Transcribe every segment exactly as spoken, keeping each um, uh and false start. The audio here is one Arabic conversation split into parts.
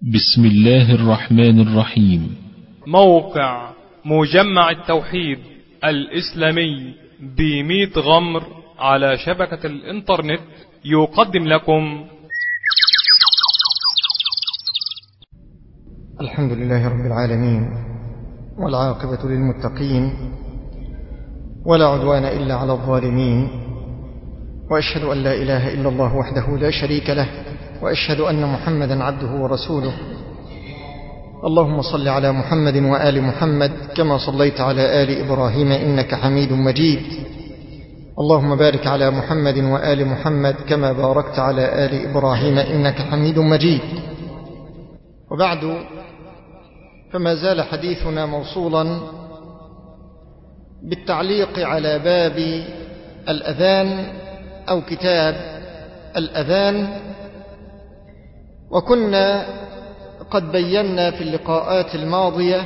بسم الله الرحمن الرحيم. موقع مجمع التوحيد الإسلامي بميت غمر على شبكة الإنترنت يقدم لكم الحمد لله رب العالمين، والعاقبة للمتقين، ولا عدوان إلا على الظالمين، وأشهد أن لا إله إلا الله وحده لا شريك له، وأشهد أن محمدا عبده ورسوله. اللهم صل على محمد وآل محمد كما صليت على آل إبراهيم إنك حميد مجيد. اللهم بارك على محمد وآل محمد كما باركت على آل إبراهيم إنك حميد مجيد. وبعد، فما زال حديثنا موصولا بالتعليق على باب الأذان أو كتاب الأذان، وكنا قد بينا في اللقاءات الماضية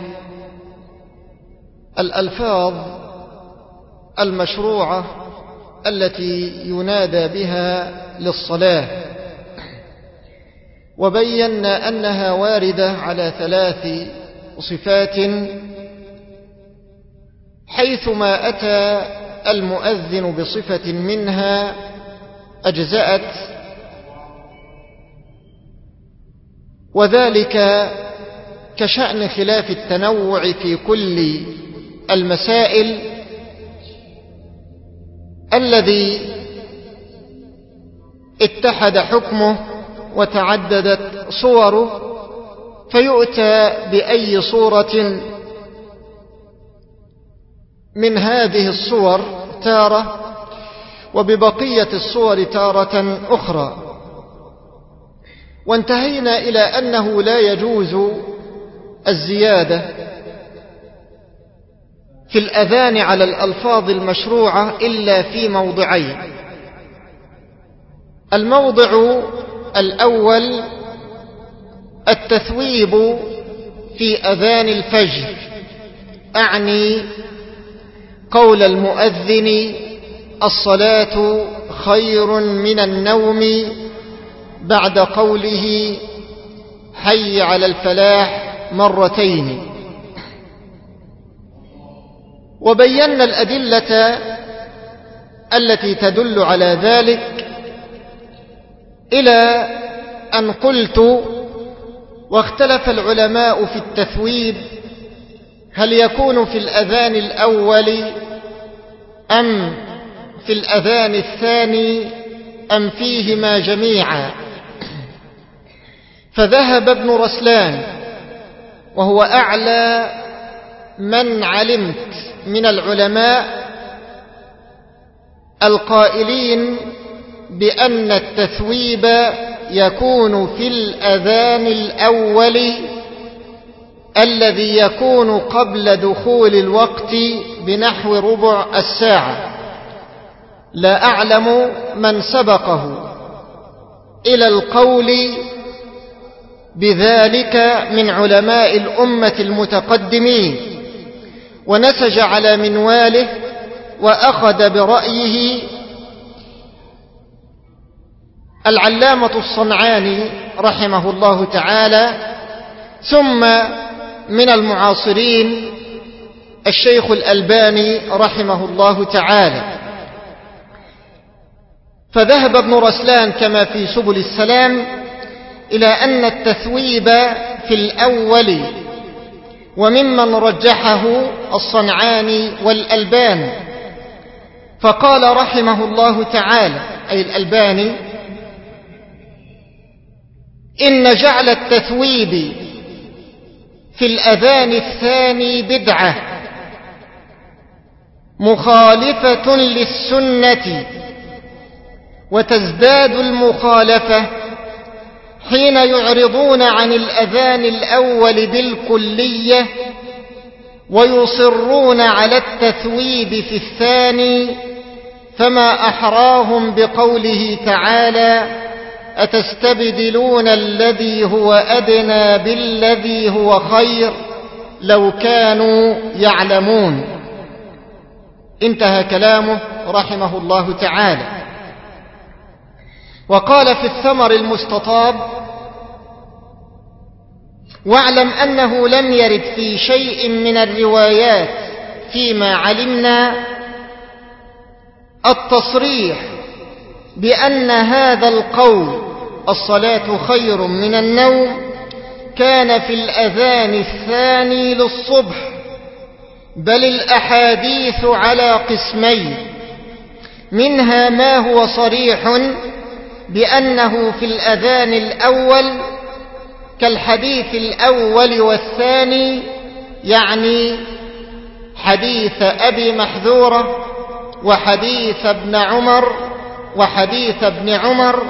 الألفاظ المشروعة التي ينادى بها للصلاة، وبينا أنها واردة على ثلاث صفات، حيثما أتى المؤذن بصفة منها أجزأت، وذلك كشأن خلاف التنوع في كل المسائل الذي اتحد حكمه وتعددت صوره، فيؤتى بأي صورة من هذه الصور تارة، وببقية الصور تارة أخرى. وانتهينا إلى أنه لا يجوز الزيادة في الأذان على الألفاظ المشروعة إلا في موضعين. الموضع الأول التثويب في أذان الفجر، أعني قول المؤذن الصلاة خير من النوم بعد قوله حي على الفلاح مرتين. وبينا الأدلة التي تدل على ذلك إلى أن قلت: واختلف العلماء في التثويب، هل يكون في الأذان الأول أم في الأذان الثاني أم فيهما جميعا؟ فذهب ابن رسلان، وهو أعلى من علمت من العلماء القائلين بأن التثويب يكون في الأذان الأول الذي يكون قبل دخول الوقت بنحو ربع الساعة. لا أعلم من سبقه إلى القول بذلك من علماء الأمة المتقدمين، ونسج على منواله وأخذ برأيه العلامة الصنعاني رحمه الله تعالى، ثم من المعاصرين الشيخ الألباني رحمه الله تعالى. فذهب ابن رسلان كما في سبل السلام إلى أن التثويب في الأول، وممن رجحه الصنعاني والألباني. فقال رحمه الله تعالى، أي الألباني: إن جعل التثويب في الأذان الثاني بدعة مخالفة للسنة، وتزداد المخالفة حين يعرضون عن الأذان الأول بالكلية ويصرون على التثويب في الثاني، فما أحراهم بقوله تعالى: أتستبدلون الذي هو أدنى بالذي هو خير لو كانوا يعلمون. انتهى كلامه رحمه الله تعالى. وقال في الثمر المستطاب: واعلم أنه لم يرد في شيء من الروايات فيما علمنا التصريح بأن هذا القول الصلاة خير من النوم كان في الأذان الثاني للصبح، بل الأحاديث على قسمين، منها ما هو صريح بأنه في الأذان الأول كالحديث الأول والثاني، يعني حديث أبي محذورة وحديث ابن عمر وحديث ابن عمر،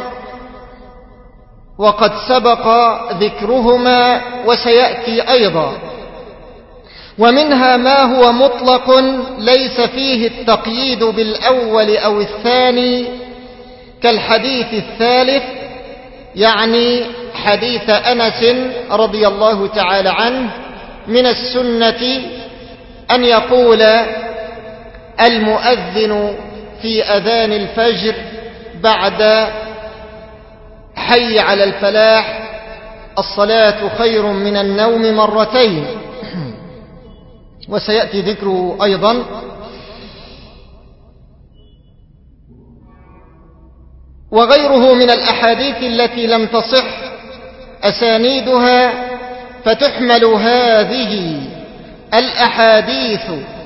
وقد سبق ذكرهما وسيأتي أيضا. ومنها ما هو مطلق ليس فيه التقييد بالأول أو الثاني كالحديث الثالث، يعني حديث أنس رضي الله تعالى عنه: من السنة أن يقول المؤذن في أذان الفجر بعد حي على الفلاح: الصلاة خير من النوم مرتين، وسيأتي ذكره أيضا. وغيره من الأحاديث التي لم تصح أسانيدها، فتحمل هذه الأحاديث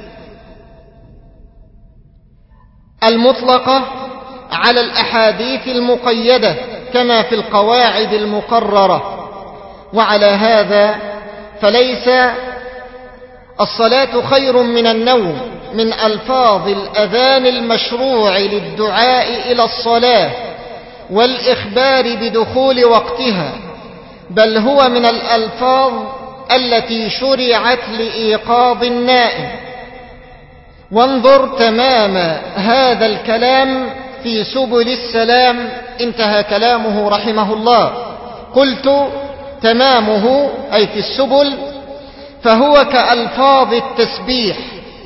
المطلقة على الأحاديث المقيدة كما في القواعد المقررة. وعلى هذا فليس الصلاة خير من النوم من ألفاظ الأذان المشروع للدعاء إلى الصلاة والإخبار بدخول وقتها، بل هو من الألفاظ التي شرعت لإيقاظ النائم. وانظر تمام هذا الكلام في سبل السلام، انتهى كلامه رحمه الله. قلت تمامه أي في السبل، فهو كألفاظ التسبيح،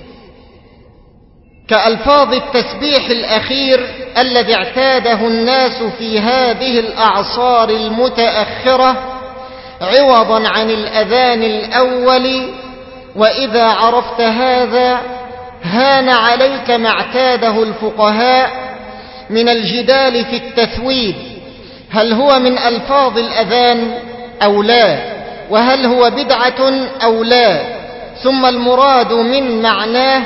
كألفاظ التسبيح الأخير الذي اعتاده الناس في هذه الأعصار المتأخرة عوضا عن الأذان الأول. وإذا عرفت هذا هان عليك ما اعتاده الفقهاء من الجدال في التثويب، هل هو من ألفاظ الأذان أو لا، وهل هو بدعة أو لا. ثم المراد من معناه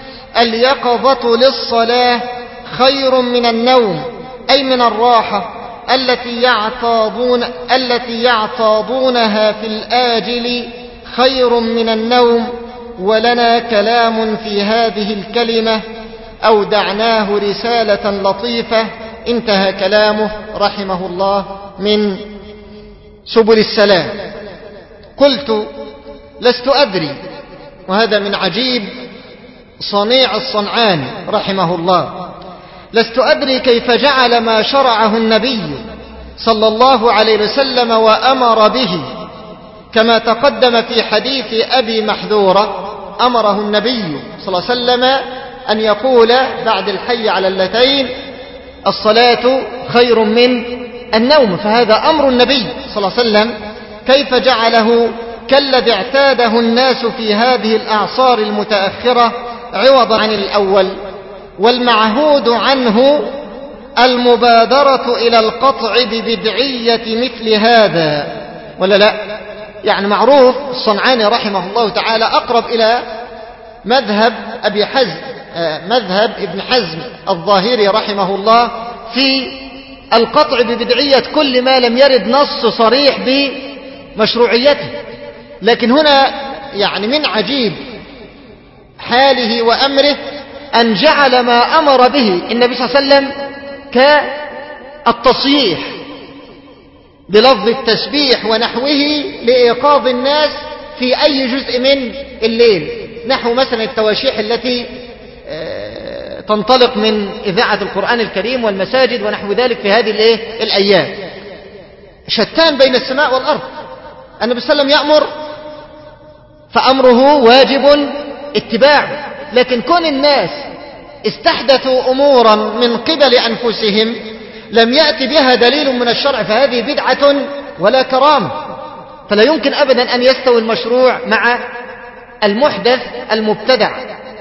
اليقظة للصلاة خير من النوم، أي من الراحة التي يعتاضون التي يعتاضونها في الآجل خير من النوم. ولنا كلام في هذه الكلمة أودعناه رسالة لطيفة، انتهى كلامه رحمه الله من سبل السلام. قلت لست أدري، وهذا من عجيب صنيع الصنعاني رحمه الله، لست أدري كيف جعل ما شرعه النبي صلى الله عليه وسلم وأمر به، كما تقدم في حديث أبي محذورة أمره النبي صلى الله عليه وسلم أن يقول بعد الحي على اللتين: الصلاة خير من النوم. فهذا أمر النبي صلى الله عليه وسلم، كيف جعله كالذي اعتاده الناس في هذه الأعصار المتأخرة عوضا عن الأول؟ والمعهود عنه المبادرة إلى القطع ببدعية مثل هذا، ولا لا؟ يعني معروف الصنعاني رحمه الله تعالى أقرب إلى مذهب أبي حزم، مذهب ابن حزم الظاهري رحمه الله في القطع ببدعية كل ما لم يرد نص صريح بمشروعيته. لكن هنا يعني من عجيب حاله وأمره أن جعل ما أمر به النبي صلى الله عليه وسلم كالتصييح بلفظ التسبيح ونحوه لإيقاظ الناس في أي جزء من الليل، نحو مثلا التواشيح التي تنطلق من إذاعة القرآن الكريم والمساجد ونحو ذلك في هذه الأيام. شتان بين السماء والأرض. النبي صلى الله عليه وسلم يأمر فأمره واجب اتباعه، لكن كون الناس استحدثوا أمورا من قبل أنفسهم لم يأتي بها دليل من الشرع فهذه بدعة ولا كرامة. فلا يمكن أبدا أن يستوي المشروع مع المحدث المبتدع.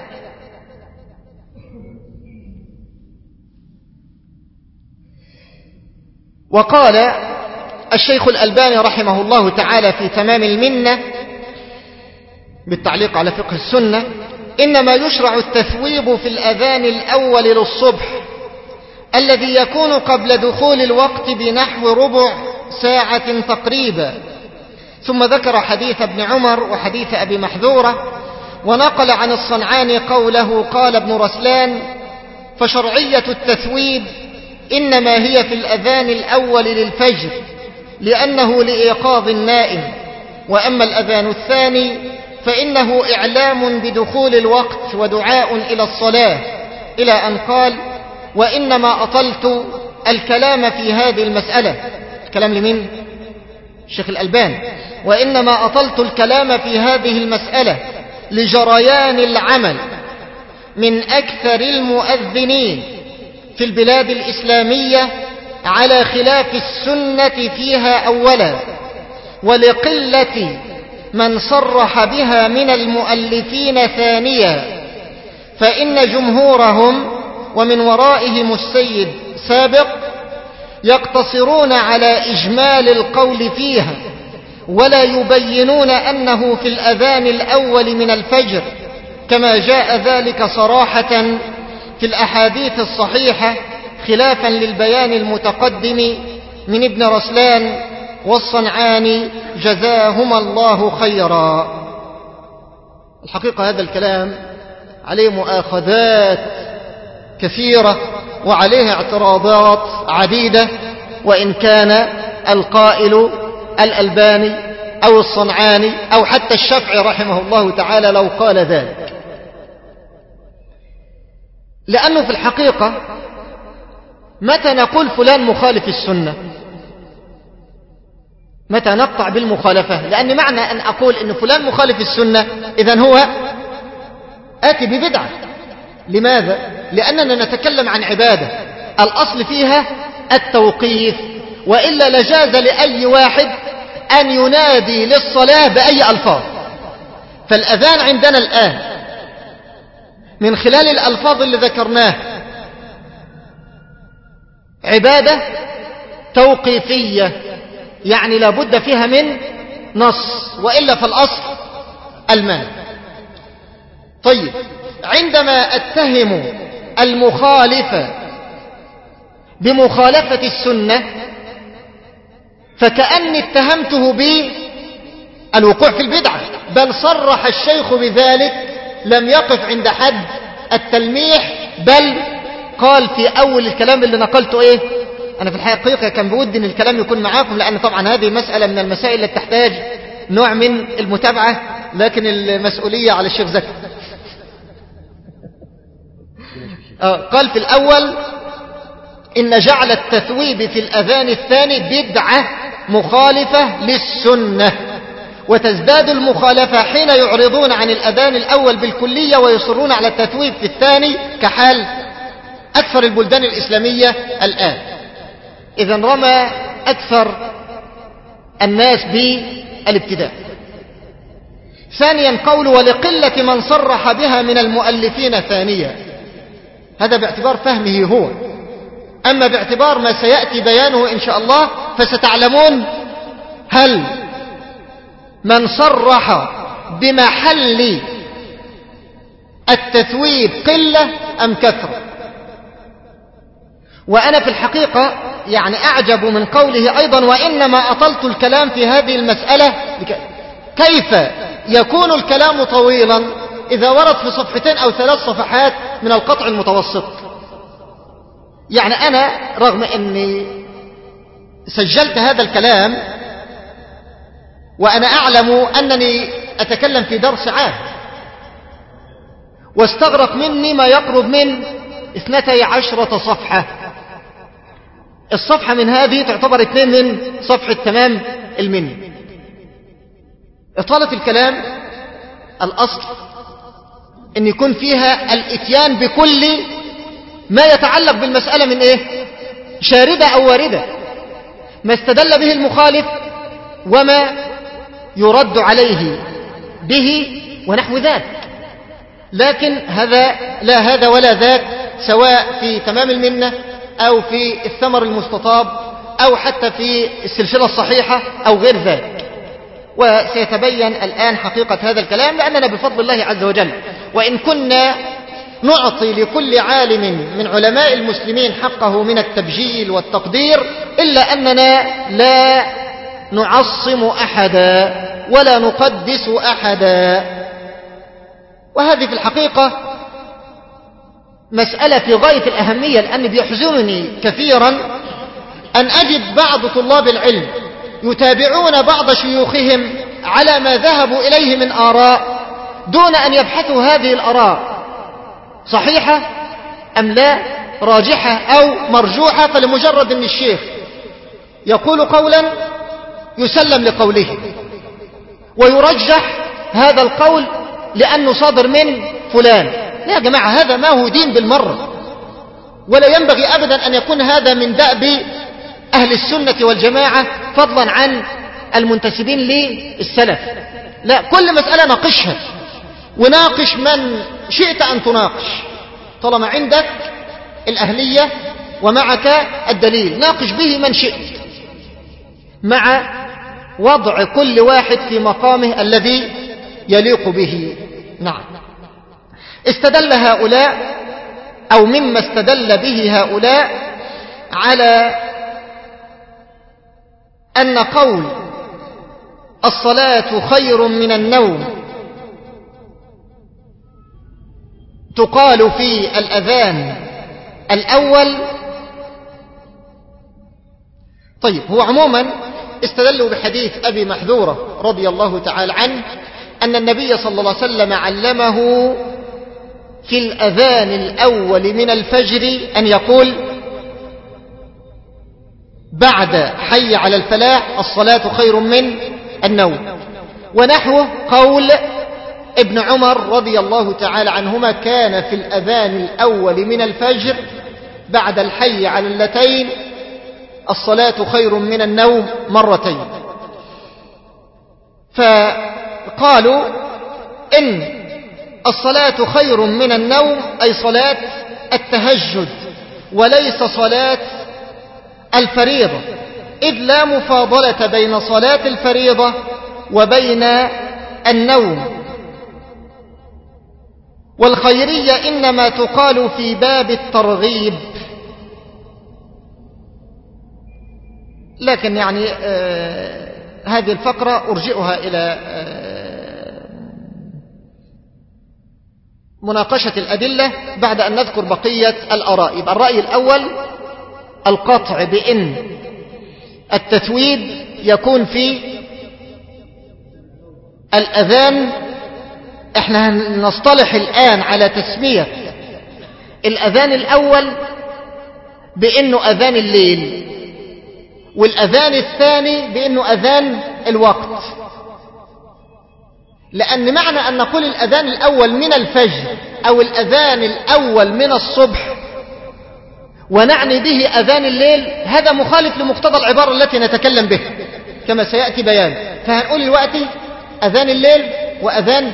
وقال الشيخ الألباني رحمه الله تعالى في تمام المنة بالتعليق على فقه السنة: إنما يشرع التثويب في الأذان الأول للصبح الذي يكون قبل دخول الوقت بنحو ربع ساعة تقريبا. ثم ذكر حديث ابن عمر وحديث أبي محذورة، ونقل عن الصنعاني قوله: قال ابن رسلان: فشرعية التثويب إنما هي في الأذان الأول للفجر لأنه لإيقاظ النائم، وأما الأذان الثاني فإنه إعلام بدخول الوقت ودعاء إلى الصلاة، إلى أن قال: وإنما أطلت الكلام في هذه المسألة. الكلام لمن؟ الشيخ الألباني. وإنما أطلت الكلام في هذه المسألة لجريان العمل من أكثر المؤذنين في البلاد الإسلامية على خلاف السنة فيها أولا، ولقلة من صرح بها من المؤلفين ثانيا، فإن جمهورهم ومن ورائهم السيد سابق يقتصرون على إجمال القول فيها، ولا يبينون أنه في الأذان الأول من الفجر، كما جاء ذلك صراحة في الأحاديث الصحيحة، خلافا للبيان المتقدم من ابن رسلان والصنعاني جزاهما الله خيرا. الحقيقة هذا الكلام عليه مؤاخذات كثيرة وعليه اعتراضات عديدة، وإن كان القائل الألباني أو الصنعاني أو حتى الشافعي رحمه الله تعالى لو قال ذلك، لأنه في الحقيقة متى نقول فلان مخالف السنة؟ متى نقطع بالمخالفة؟ لأن معنى أن أقول إن فلان مخالف السنة إذن هو آتي ببدعة. لماذا؟ لأننا نتكلم عن عبادة الأصل فيها التوقيف، وإلا لجاز لأي واحد أن ينادي للصلاة بأي ألفاظ. فالأذان عندنا الآن من خلال الألفاظ اللي ذكرناها عبادة توقيفية، يعني لا بد فيها من نص، وإلا فالأصل المانع. طيب، عندما أتهم المخالف بمخالفة السنة فكأني اتهمته بالوقوع في البدعة، بل صرح الشيخ بذلك، لم يقف عند حد التلميح، بل قال في أول الكلام اللي نقلته إيه؟ أنا في الحقيقة كان بودي أن الكلام يكون معاكم، لأن طبعا هذه مسألة من المسائل التي تحتاج نوع من المتابعة، لكن المسؤولية على الشيخ زكي. قال في الأول: إن جعل التثويب في الأذان الثاني بدعة مخالفة للسنة، وتزداد المخالفة حين يعرضون عن الأذان الأول بالكلية ويصرون على التثويب في الثاني، كحال أكثر البلدان الإسلامية الآن. إذن رمى أكثر الناس بالابتداء. ثانيا قول: ولقلة من صرح بها من المؤلفين ثانيا، هذا باعتبار فهمه هو، أما باعتبار ما سيأتي بيانه إن شاء الله فستعلمون هل من صرح بمحل التثويب قلة أم كثرة. وأنا في الحقيقة يعني أعجب من قوله أيضا: وإنما أطلت الكلام في هذه المسألة. كيف يكون الكلام طويلا إذا ورد في صفحتين أو ثلاث صفحات من القطع المتوسط؟ يعني أنا رغم أني سجلت هذا الكلام وأنا أعلم أنني أتكلم في درس عام، واستغرق مني ما يقرب من اثنتي عشرة صفحة. الصفحة من هذه تعتبر اثنين من صفحة تمام المن. إطالة الكلام الأصل أن يكون فيها الاتيان بكل ما يتعلق بالمسألة من إيه؟ شاردة أو واردة، ما استدل به المخالف وما يرد عليه به ونحو ذاك. لكن هذا لا هذا ولا ذاك، سواء في تمام المنة أو في الثمر المستطاب أو حتى في السلسلة الصحيحة أو غير ذلك. وسيتبين الآن حقيقة هذا الكلام، لأننا بفضل الله عز وجل وإن كنا نعطي لكل عالم من علماء المسلمين حقه من التبجيل والتقدير، إلا أننا لا نعصم أحدا ولا نقدس أحدا. وهذه في الحقيقة مسألة في غاية الأهمية، لأن بيحزنني كثيرا أن أجد بعض طلاب العلم يتابعون بعض شيوخهم على ما ذهبوا إليه من آراء دون أن يبحثوا هذه الآراء صحيحة أم لا، راجحة أو مرجوحة، فلمجرد أن الشيخ يقول قولا يسلم لقوله ويرجح هذا القول لأنه صادر من فلان. لا يا جماعة، هذا ما هو دين بالمرة، ولا ينبغي أبدا أن يكون هذا من دأب أهل السنة والجماعة فضلا عن المنتسبين للسلف. لا، كل مسألة ناقشها، وناقش من شئت أن تناقش طالما عندك الأهلية ومعك الدليل، ناقش به من شئت مع وضع كل واحد في مقامه الذي يليق به. نعم. استدل هؤلاء أو مما استدل به هؤلاء على أن قول الصلاة خير من النوم تقال في الأذان الأول. طيب، هو عموما استدلوا بحديث أبي محذورة رضي الله تعالى عنه أن النبي صلى الله عليه وسلم علمه في الأذان الأول من الفجر أن يقول بعد حي على الفلاح الصلاة خير من النوم، ونحوه قول ابن عمر رضي الله تعالى عنهما كان في الأذان الأول من الفجر بعد الحي على اللتين الصلاة خير من النوم مرتين. فقالوا إن الصلاة خير من النوم أي صلاة التهجد وليس صلاة الفريضة، إذ لا مفاضلة بين صلاة الفريضة وبين النوم. والخيرية إنما تقال في باب الترغيب. لكن يعني آه هذه الفقرة أرجئها إلى آه مناقشة الأدلة بعد أن نذكر بقية الآراء. يبقى الرأي الأول القطع بأن التثويب يكون في الأذان. احنا نصطلح الآن على تسمية الأذان الأول بأنه أذان الليل، والأذان الثاني بأنه أذان الوقت، لأن معنى أن نقول الأذان الأول من الفجر أو الأذان الأول من الصبح ونعني به أذان الليل هذا مخالف لمقتضى العبارة التي نتكلم بها كما سيأتي بيان. فهنقول الوقت أذان الليل وأذان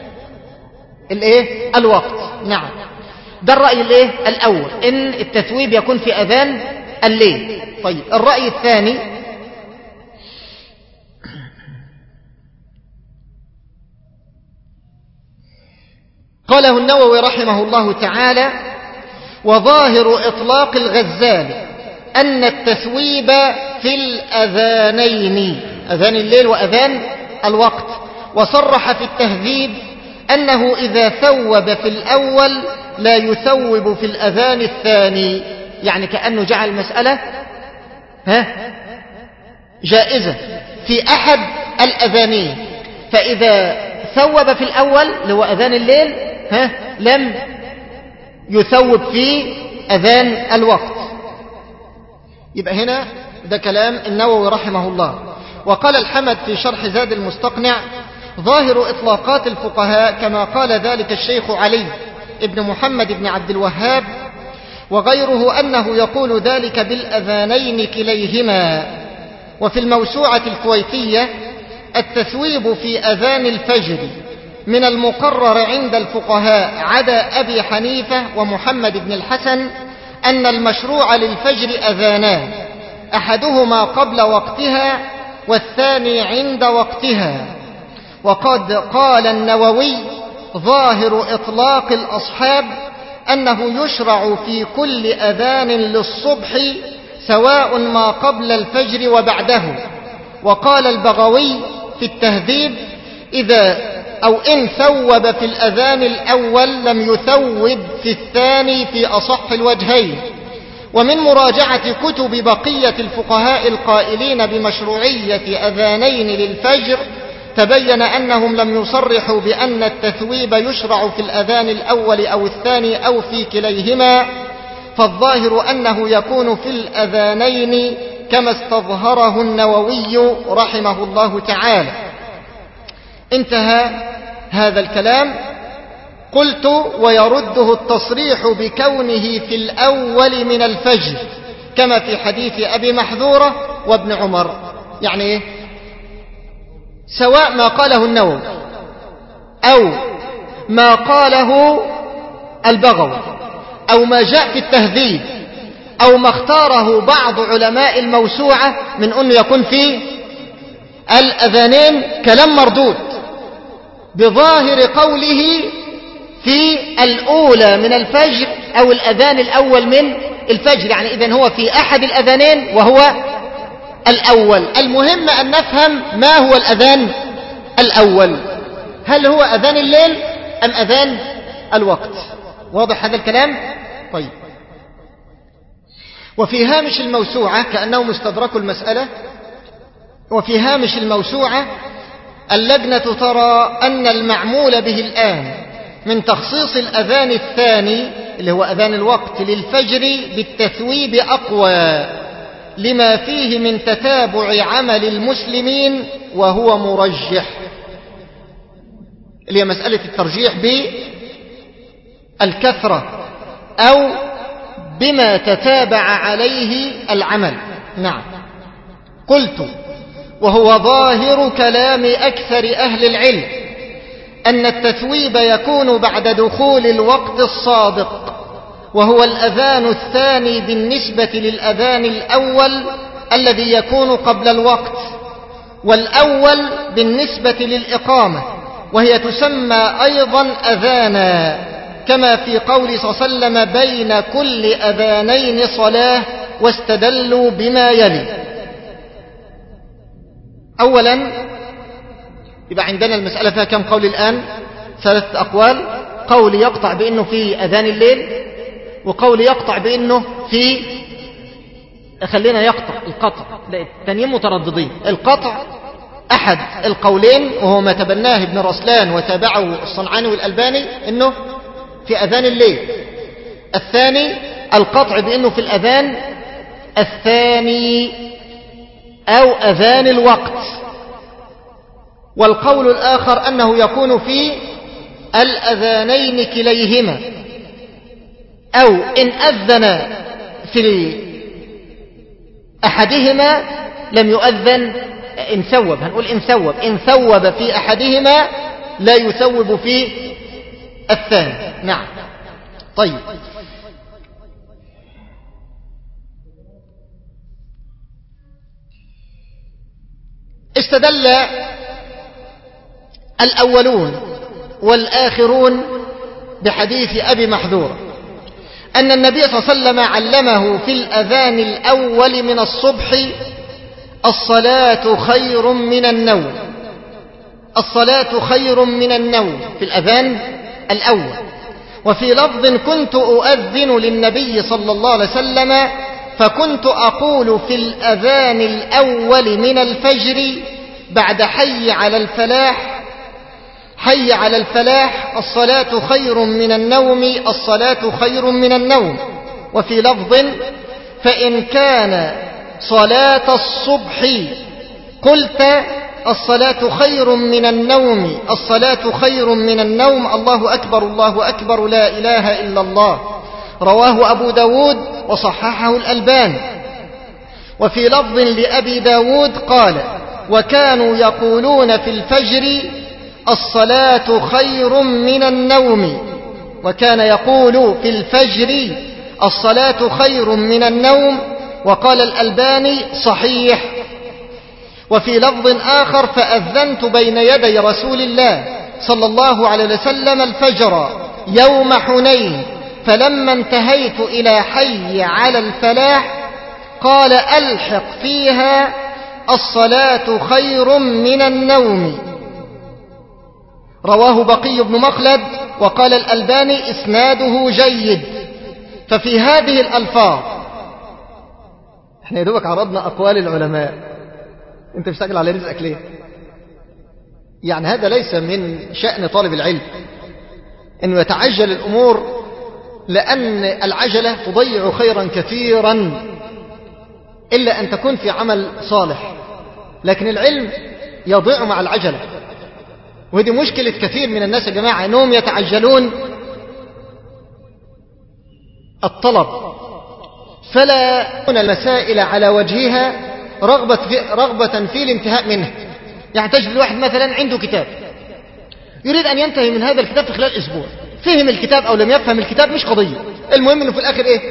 الايه الوقت. نعم، ده الرأي الايه الأول، إن التثويب يكون في أذان الليل. طيب، الرأي الثاني قاله النووي رحمه الله تعالى: وظاهر إطلاق الغزالي أن التثويب في الأذانين، أذان الليل وأذان الوقت، وصرح في التهذيب أنه إذا ثوب في الأول لا يثوب في الأذان الثاني، يعني كأنه جعل المسألة ها جائزة في أحد الأذانين، فإذا ثوب في الأول اللي هو أذان الليل ها لم يثوب في أذان الوقت. يبقى هنا ده كلام النووي رحمه الله. وقال الحمد في شرح زاد المستقنع: ظاهر إطلاقات الفقهاء كما قال ذلك الشيخ علي ابن محمد بن عبد الوهاب وغيره أنه يقول ذلك بالأذانين كليهما. وفي الموسوعة الكويتية التثويب في أذان الفجر من المقرر عند الفقهاء عدا أبي حنيفة ومحمد بن الحسن أن المشروع للفجر أذانان، أحدهما قبل وقتها والثاني عند وقتها. وقد قال النووي ظاهر إطلاق الأصحاب أنه يشرع في كل أذان للصبح سواء ما قبل الفجر وبعده. وقال البغوي في التهذيب إذا أو إن ثوب في الأذان الأول لم يثوب في الثاني في أصح الوجهين. ومن مراجعة كتب بقية الفقهاء القائلين بمشروعية أذانين للفجر تبين أنهم لم يصرحوا بأن التثويب يشرع في الأذان الأول أو الثاني أو في كليهما، فالظاهر أنه يكون في الأذانين كما استظهره النووي رحمه الله تعالى. انتهى هذا الكلام. قلت ويرده التصريح بكونه في الأول من الفجر كما في حديث أبي محذورة وابن عمر. يعني إيه؟ سواء ما قاله النووي أو ما قاله البغوي أو ما جاء في التهذيب أو ما اختاره بعض علماء الموسوعة من أنه يكون في الأذانين كلام مردود بظاهر قوله في الأولى من الفجر أو الأذان الأول من الفجر. يعني إذن هو في أحد الأذانين وهو الأول. المهم أن نفهم ما هو الأذان الأول، هل هو أذان الليل أم أذان الوقت؟ واضح هذا الكلام؟ طيب. وفي هامش الموسوعة كأنه مستدرك المسألة، وفي هامش الموسوعة اللجنة ترى أن المعمول به الآن من تخصيص الأذان الثاني اللي هو أذان الوقت للفجر بالتثويب أقوى لما فيه من تتابع عمل المسلمين وهو مرجح، اللي هي مسألة الترجيح بالكثرة أو بما تتابع عليه العمل. نعم. قلت وهو ظاهر كلام أكثر أهل العلم أن التثويب يكون بعد دخول الوقت الصادق، وهو الأذان الثاني بالنسبة للأذان الأول الذي يكون قبل الوقت، والأول بالنسبة للإقامة، وهي تسمى أيضا أذانا كما في قول صلى الله عليه وسلم بين كل أذانين صلاة، واستدلوا بما يلي. أولا يبقى عندنا المسألة فيها كم قول الآن؟ ثلاثة أقوال. قول يقطع بأنه في أذان الليل، وقول يقطع بأنه في خلينا يقطع القطع، لا التانيين مترددين. القطع أحد القولين وهو ما تبناه ابن رسلان وتابعه الصنعاني والألباني أنه في أذان الليل. الثاني القطع بأنه في الأذان الثاني أو أذان الوقت. والقول الآخر أنه يكون في الأذانين كليهما، أو إن أذن في أحدهما لم يؤذن إن ثوب، هنقول إن ثوب إن ثوب في أحدهما لا يثوب في الثاني. نعم. طيب. استدل الأولون والآخرون بحديث أبي محذور أن النبي صلى الله عليه وسلم علمه في الأذان الأول من الصبح الصلاة خير من النوم. الصلاة خير من النوم في الأذان الأول. وفي لفظ كنت أؤذن للنبي صلى الله عليه وسلم فكنت أقول في الأذان الأول من الفجر بعد حي على الفلاح حي على الفلاح الصلاة خير من النوم الصلاة خير من النوم. وفي لفظ فإن كان صلاة الصبح قلت الصلاة خير من النوم الصلاة خير من النوم الله أكبر الله أكبر لا إله إلا الله. رواه أبو داود وصححه الألباني. وفي لفظ لأبي داود قال وكانوا يقولون في الفجر الصلاة خير من النوم. وكان يقول في الفجر الصلاة خير من النوم. وقال الألباني صحيح. وفي لفظ آخر فأذنت بين يدي رسول الله صلى الله عليه وسلم الفجر يوم حنين، فلما انتهيت إلى حي على الفلاح قال ألحق فيها الصلاة خير من النوم. رواه بقي بن مخلد. وقال الألباني إسناده جيد. ففي هذه الألفاظ احنا يدوبك عرضنا أقوال العلماء، انت مشتغل على رزقك ليه؟ يعني هذا ليس من شأن طالب العلم انه يتعجل الأمور، لأن العجلة تضيع خيرا كثيرا إلا أن تكون في عمل صالح، لكن العلم يضيع مع العجلة. وهذه مشكلة كثير من الناس يا جماعة، أنهم يتعجلون الطلب فلا يكون المسائل على وجهها رغبة في, رغبة في الانتهاء منها. يعني تجد الواحد مثلا عنده كتاب يريد أن ينتهي من هذا الكتاب في خلال أسبوع، فهم الكتاب أو لم يفهم الكتاب مش قضية، المهم أنه في الآخر إيه؟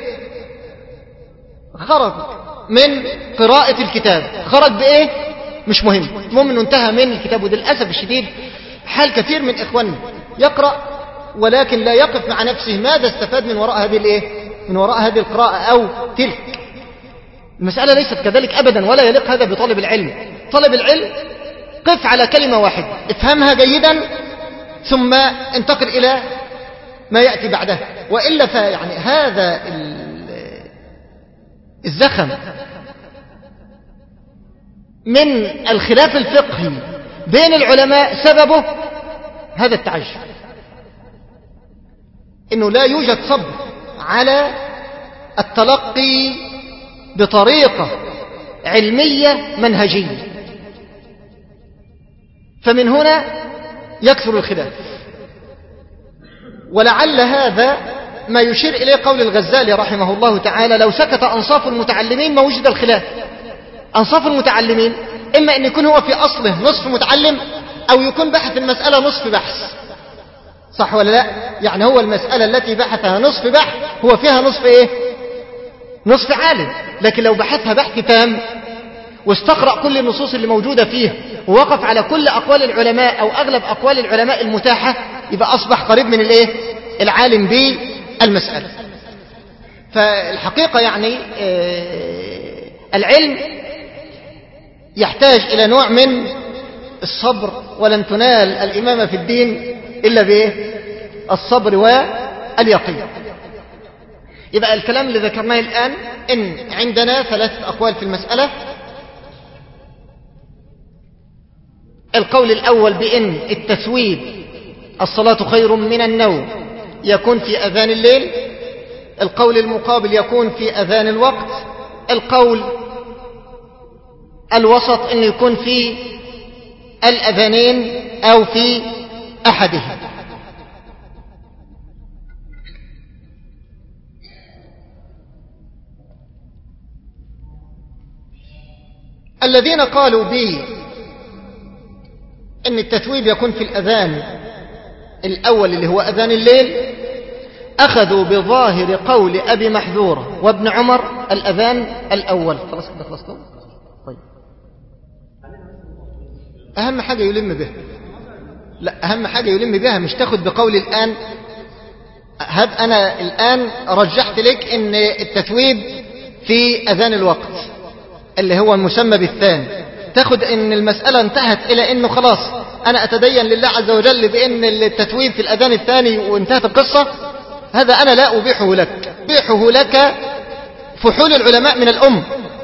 خرج من قراءة الكتاب. خرج بإيه؟ مش مهم، المهم أنه انتهى من الكتاب. وده للأسف الشديد حال كثير من إخواننا، يقرأ ولكن لا يقف مع نفسه ماذا استفاد من وراء هذه الإيه؟ من وراء هذه القراءة أو تلك. المسألة ليست كذلك أبدا، ولا يليق هذا بطالب العلم. طالب العلم قف على كلمة واحدة، افهمها جيدا ثم انتقل إلى ما يأتي بعدها، وإلا فيعني هذا الزخم من الخلاف الفقهي بين العلماء سببه هذا التعجل، إنه لا يوجد صبر على التلقي بطريقة علمية منهجية، فمن هنا يكثر الخلاف. ولعل هذا ما يشير إليه قول الغزالي رحمه الله تعالى: لو سكت أنصاف المتعلمين ما وجد الخلاف. أنصاف المتعلمين إما أن يكون هو في أصله نصف متعلم، أو يكون بحث المسألة نصف بحث، صح ولا لا؟ يعني هو المسألة التي بحثها نصف بحث هو فيها نصف إيه؟ نصف عالم. لكن لو بحثها بحث تام واستقرأ كل النصوص اللي موجودة فيه ووقف على كل أقوال العلماء أو أغلب أقوال العلماء المتاحة، يبقى أصبح قريب من الإيه؟ العالم بالمسألة. فالحقيقة يعني العلم يحتاج إلى نوع من الصبر، ولن تنال الإمامة في الدين إلا بإيه؟ الصبر واليقين. يبقى الكلام اللي ذكرناه الآن إن عندنا ثلاثة أقوال في المسألة. القول الأول بإن التثويب الصلاة خير من النوم يكون في أذان الليل. القول المقابل يكون في أذان الوقت. القول الوسط إن يكون في الأذانين أو في أحدهم. الذين قالوا بي أن التثويب يكون في الأذان الأول اللي هو أذان الليل أخذوا بظاهر قول أبي محذورة وابن عمر الأذان الأول. خلاص كده خلصنا. طيب أهم حاجة يلم بها، لا أهم حاجة يلم بها، مش تاخد بقول الآن. هب أنا الآن رجحت لك أن التثويب في أذان الوقت اللي هو المسمى بالثاني، تاخد ان المسألة انتهت الى انه خلاص انا اتدين لله عز وجل بان التثويب في الاذان الثاني وانتهت القصة. هذا انا لا ابيحه لك، ابيحه لك فحول العلماء من الام،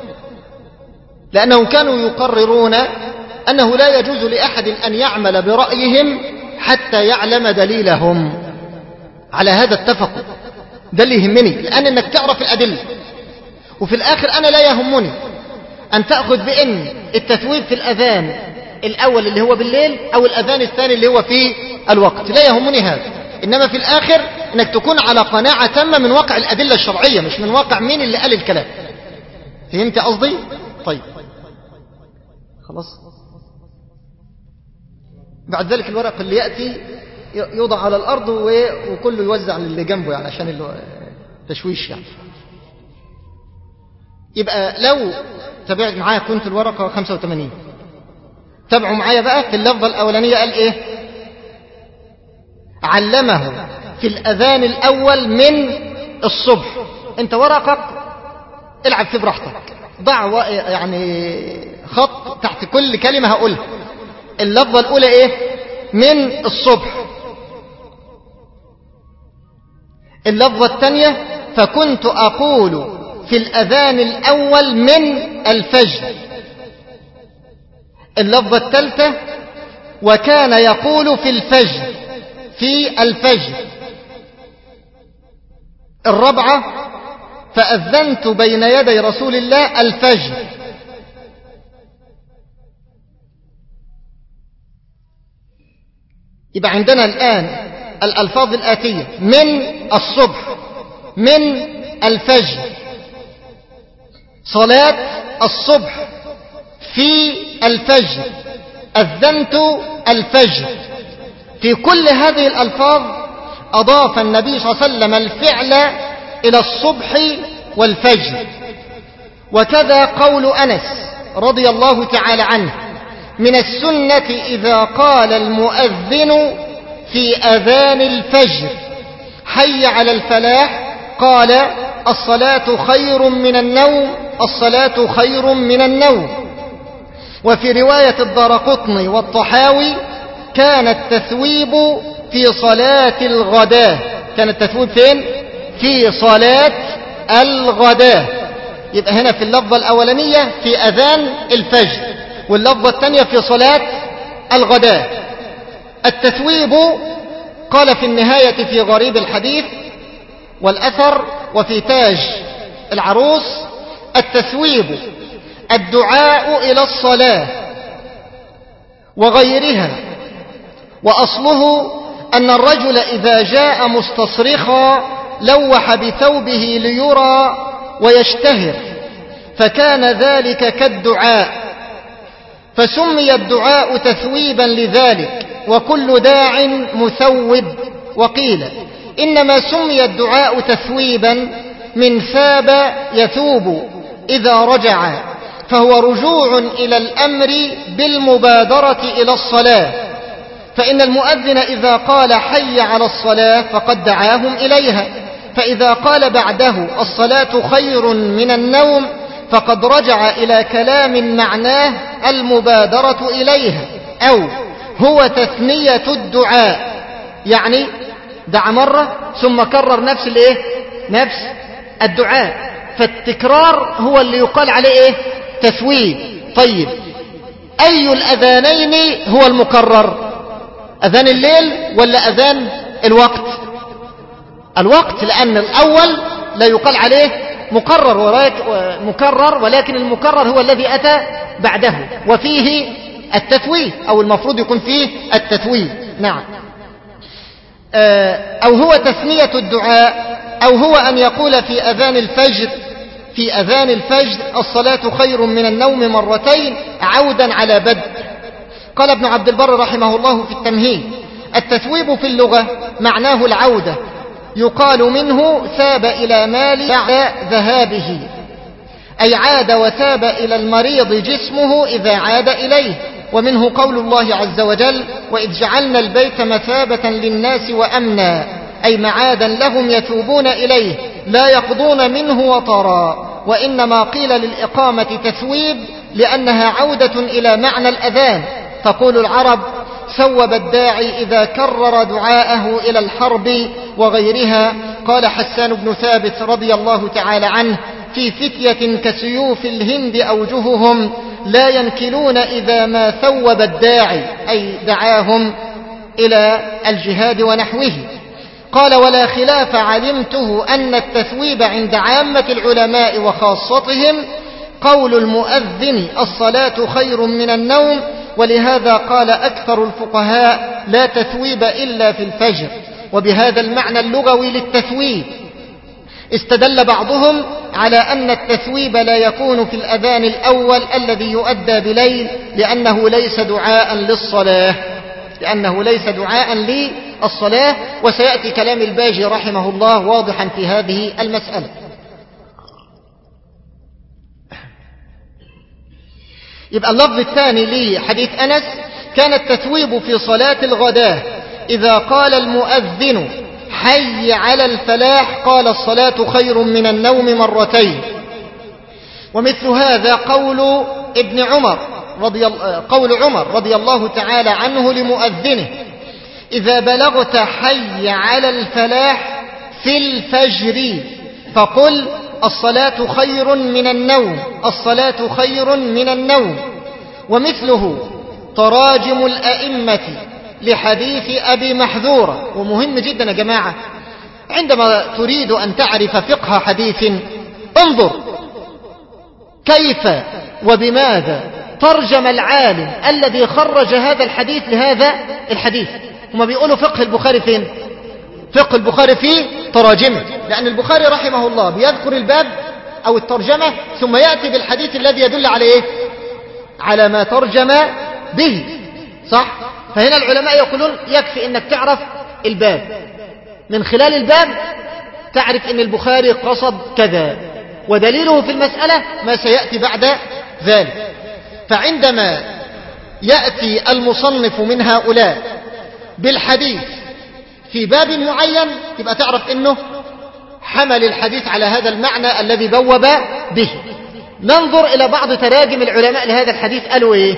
لانهم كانوا يقررون انه لا يجوز لاحد ان يعمل برأيهم حتى يعلم دليلهم. على هذا اتفقوا، ده اللي يهمني الان انك تعرف الادلة. وفي الاخر انا لا يهمني أن تأخذ بأن التثويب في الأذان الأول اللي هو بالليل أو الأذان الثاني اللي هو في الوقت، لا يهمني هذا. إنما في الآخر أنك تكون على قناعة تامة من واقع الأدلة الشرعية، مش من واقع مين اللي قال الكلام. فهمت قصدي؟ طيب خلاص بعد ذلك الورق اللي يأتي يوضع على الأرض وكله يوزع للي جنبه يعني عشان التشويش يعني. يبقى لو تابعت معايا كنت الورقة خمسة وثمانين، تابعوا معايا بقى في اللفظة الأولانية قال إيه؟ علمه في الأذان الأول من الصبح. أنت ورقك العب فيه براحتك، ضع يعني خط تحت كل كلمة هقولها. اللفظة الأولى إيه؟ من الصبح. اللفظة الثانية فكنت أقول في الأذان الأول من الفجر. اللفظة الثالثة وكان يقول في الفجر في الفجر. الرابعة فأذنت بين يدي رسول الله الفجر. يبقى عندنا الآن الألفاظ الآتية: من الصبح، من الفجر، صلاة الصبح، في الفجر، أذنت الفجر. في كل هذه الألفاظ أضاف النبي صلى الله عليه وسلم الفعل إلى الصبح والفجر. وكذا قول أنس رضي الله تعالى عنه: من السنة إذا قال المؤذن في أذان الفجر حي على الفلاح قال الصلاة خير من النوم، الصلاة خير من النوم. وفي رواية الدارقطني والطحاوي كان التثويب في صلاة الغداء. كان التثويب فين؟ في صلاة الغداء. يبقى هنا في اللفظة الأولانية في أذان الفجر، واللفظة الثانية في صلاة الغداء. التثويب قال في النهاية في غريب الحديث والأثر وفي تاج العروس: التثويب الدعاء إلى الصلاة وغيرها، وأصله أن الرجل إذا جاء مستصرخا لوح بثوبه ليرى ويشتهر، فكان ذلك كالدعاء، فسمي الدعاء تثويبا لذلك، وكل داع مثوب. وقيل إنما سمي الدعاء تثويبا من ثاب يثوب إذا رجع، فهو رجوع إلى الأمر بالمبادرة إلى الصلاة. فإن المؤذن إذا قال حي على الصلاة فقد دعاهم إليها، فإذا قال بعده الصلاة خير من النوم فقد رجع إلى كلام معناه المبادرة إليها، أو هو تثنية الدعاء، يعني دعا مرة ثم كرر نفس الايه؟ نفس الدعاء، فالتكرار هو اللي يقال عليه ايه؟ تثويب. طيب أي الأذانين هو المكرر؟ أذان الليل ولا أذان الوقت؟ الوقت، لأن الأول لا يقال عليه مكرر ولكن مكرر، ولكن المكرر هو الذي أتى بعده وفيه التثويب، أو المفروض يكون فيه التثويب. نعم. أو هو تثنية الدعاء، أو هو أن يقول في أذان الفجر في أذان الفجر الصلاة خير من النوم مرتين عودا على بدء. قال ابن عبد البر رحمه الله في التمهيد: التثويب في اللغة معناه العودة، يقال منه ثاب إلى مال بعد ذهابه، أي عاد وثاب إلى المريض جسمه إذا عاد إليه. ومنه قول الله عز وجل: وإذ جعلنا البيت مثابة للناس وأمنا، أي معادا لهم يثوبون إليه لا يقضون منه وطرا. وإنما قيل للإقامة تثويب لأنها عودة إلى معنى الأذان. تقول العرب: ثوب الداعي إذا كرر دعاءه إلى الحرب وغيرها. قال حسان بن ثابت رضي الله تعالى عنه: في فتية كسيوف الهند أوجههم لا ينكلون إذا ما ثوب الداعي، أي دعاهم إلى الجهاد ونحوه. قال: ولا خلاف علمته أن التثويب عند عامة العلماء وخاصتهم قول المؤذن الصلاة خير من النوم، ولهذا قال أكثر الفقهاء لا تثويب إلا في الفجر. وبهذا المعنى اللغوي للتثويب استدل بعضهم على أن التثويب لا يكون في الأذان الأول الذي يؤدى بليل، لأنه ليس دعاء للصلاة. لأنه ليس دعاء للصلاة، وسيأتي كلام الباجي رحمه الله واضحا في هذه المسألة. يبقى اللفظ الثاني لحديث أنس: كان التثويب في صلاة الغداة إذا قال المؤذن حي على الفلاح قال الصلاة خير من النوم مرتين. ومثل هذا قول ابن عمر رضي قول عمر رضي الله تعالى عنه لمؤذنه: إذا بلغت حي على الفلاح في الفجر فقل الصلاة خير من النوم، الصلاة خير من النوم. ومثله تراجم الأئمة لحديث أبي محذورة. ومهم جدا يا جماعة عندما تريد أن تعرف فقه حديث انظر كيف وبماذا ترجم العالم الذي خرج هذا الحديث لهذا الحديث. هما بيقولوا فقه البخاري فين؟ فقه البخاري في تراجمه، لأن البخاري رحمه الله بيذكر الباب أو الترجمة ثم يأتي بالحديث الذي يدل على إيه؟ على ما ترجم به، صح؟ فهنا العلماء يقولون يكفي أنك تعرف الباب، من خلال الباب تعرف أن البخاري قصد كذا، ودليله في المسألة ما سيأتي بعد ذلك. فعندما يأتي المصنف من هؤلاء بالحديث في باب معين يبقى تعرف أنه حمل الحديث على هذا المعنى الذي بوب به. ننظر إلى بعض تراجم العلماء لهذا الحديث قالوا إيه؟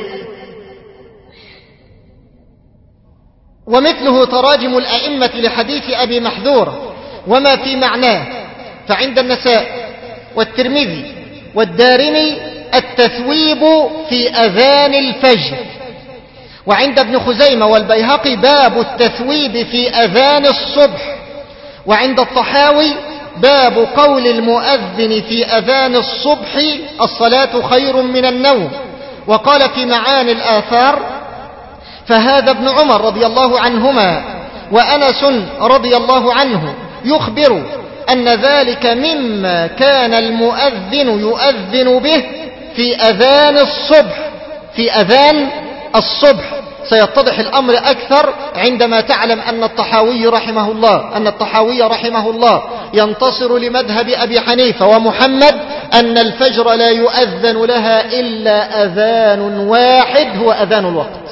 ومثله تراجم الأئمة لحديث أبي محذورة وما في معناه، فعند النسائي والترمذي والدارمي التثويب في أذان الفجر، وعند ابن خزيمة والبيهقي باب التثويب في أذان الصبح، وعند الطحاوي باب قول المؤذن في أذان الصبح الصلاة خير من النوم. وقال في معاني الآثار: فهذا ابن عمر رضي الله عنهما وأنس رضي الله عنه يخبر أن ذلك مما كان المؤذن يؤذن به في أذان الصبح، في أذان الصبح. سيتضح الأمر أكثر عندما تعلم أن الطحاوي رحمه الله أن الطحاوي رحمه الله ينتصر لمذهب أبي حنيفة ومحمد أن الفجر لا يؤذن لها إلا أذان واحد هو أذان الوقت.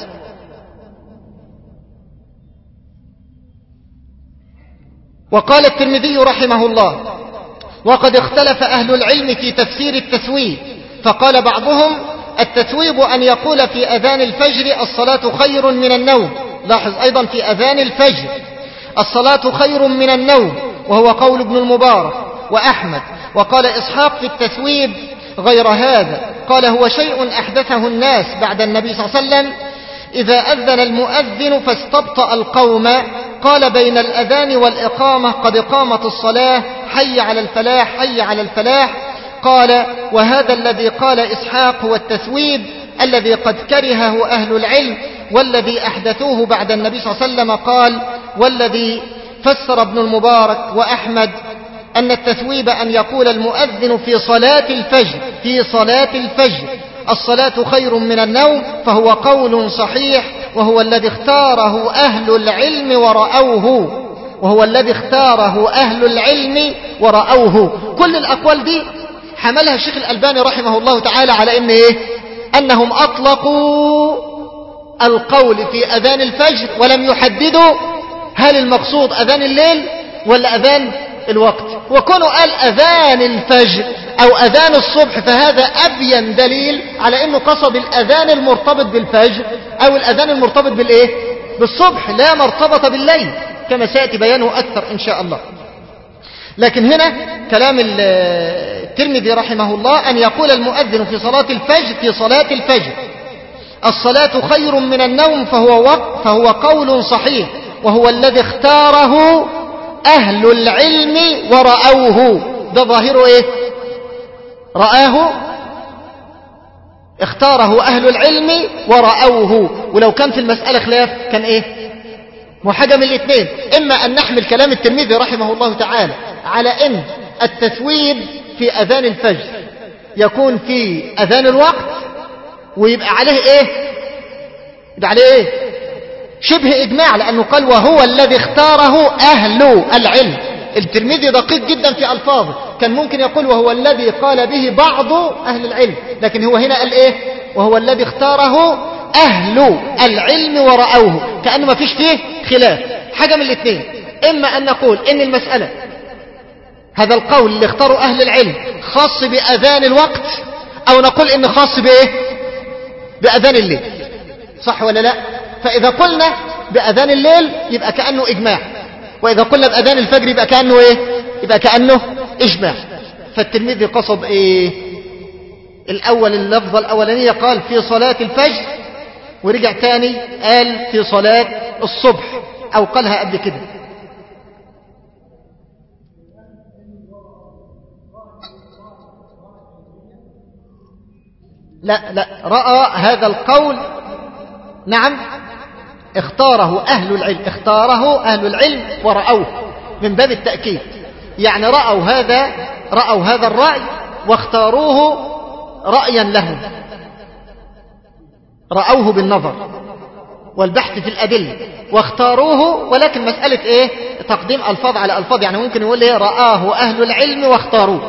وقال الترمذي رحمه الله: وقد اختلف أهل العلم في تفسير التثويب، فقال بعضهم: التثويب أن يقول في أذان الفجر الصلاة خير من النوم. لاحظ أيضا في أذان الفجر الصلاة خير من النوم، وهو قول ابن المبارك وأحمد. وقال إسحاق في التثويب غير هذا، قال هو شيء أحدثه الناس بعد النبي صلى الله عليه وسلم إذا أذن المؤذن فاستبطأ القوم قال بين الأذان والإقامة قد قامت الصلاة حي على الفلاح حي على الفلاح. قال وهذا الذي قال إسحاق هو التثويب الذي قد كرهه أهل العلم، والذي أحدثوه بعد النبي صلى الله عليه وسلم قال والذي فسر ابن المبارك وأحمد أن التثويب أن يقول المؤذن في صلاة الفجر في صلاة الفجر الصلاة خير من النوم، فهو قول صحيح وهو الذي اختاره أهل العلم ورأوه وهو الذي اختاره أهل العلم ورأوه. كل الأقوال دي حملها الشيخ الألباني رحمه الله تعالى على إن إيه؟ أنهم أطلقوا القول في أذان الفجر ولم يحددوا هل المقصود أذان الليل ولا أذان الوقت. وكونوا قال أذان الفجر أو أذان الصبح فهذا أبين دليل على أنه قصد الأذان المرتبط بالفجر أو الأذان المرتبط بالإيه؟ بالصبح، لا مرتبط بالليل كما سيأتي بيانه أكثر إن شاء الله. لكن هنا كلام الترمذي رحمه الله أن يقول المؤذن في صلاة الفجر في صلاة الفجر الصلاة خير من النوم، فهو وقت فهو قول صحيح وهو الذي اختاره أهل العلم ورأوه. ده ظاهره إيه؟ رآه اختاره أهل العلم ورأوه. ولو كان في المسألة خلاف كان إيه؟ وحاجة من الاثنين، إما أن نحمل كلام الترمذي رحمه الله تعالى على أن التثويب في أذان الفجر يكون في أذان الوقت ويبقى عليه إيه؟ يبقى عليه إيه؟ شبه إجماع، لأنه قال وهو الذي اختاره أهل العلم. الترمذي دقيق جدا في ألفاظه، كان ممكن يقول وهو الذي قال به بعض أهل العلم، لكن هو هنا قال إيه؟ وهو الذي اختاره أهل العلم ورأوه، كأنه ما فيش فيه خلاف. حاجة من الاثنين، إما أن نقول إن المسألة هذا القول اللي اختاره أهل العلم خاص بأذان الوقت، أو نقول إنه خاص بإيه؟ بأذان الليل. صح ولا لا؟ فإذا قلنا بأذان الليل يبقى كأنه إجماع، وإذا قلنا بأذان الفجر يبقى كأنه إيه؟ يبقى كأنه إجماع. فالترمذي قصد إيه؟ الأول، اللفظة الأولانية قال في صلاة الفجر، ورجع تاني قال في صلاة الصبح، أو قالها قبل كده. لا لا، رأى هذا القول، نعم، اختاره أهل العلم، اختاره أهل العلم ورأوه، من باب التأكيد. يعني رأوا هذا رأوا هذا الرأي واختاروه رأيا لهم، رأوه بالنظر والبحث في الأدلة واختاروه. ولكن مسألة إيه؟ تقديم ألفاظ على ألفاظ، يعني ممكن يقول إيه؟ رآه أهل العلم واختاروه.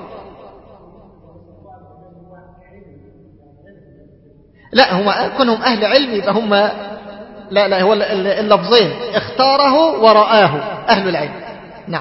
لا، هم كونهم أهل علم يبقى هم، لا لا، هو اللفظين اختاره ورآه أهل العلم. نعم.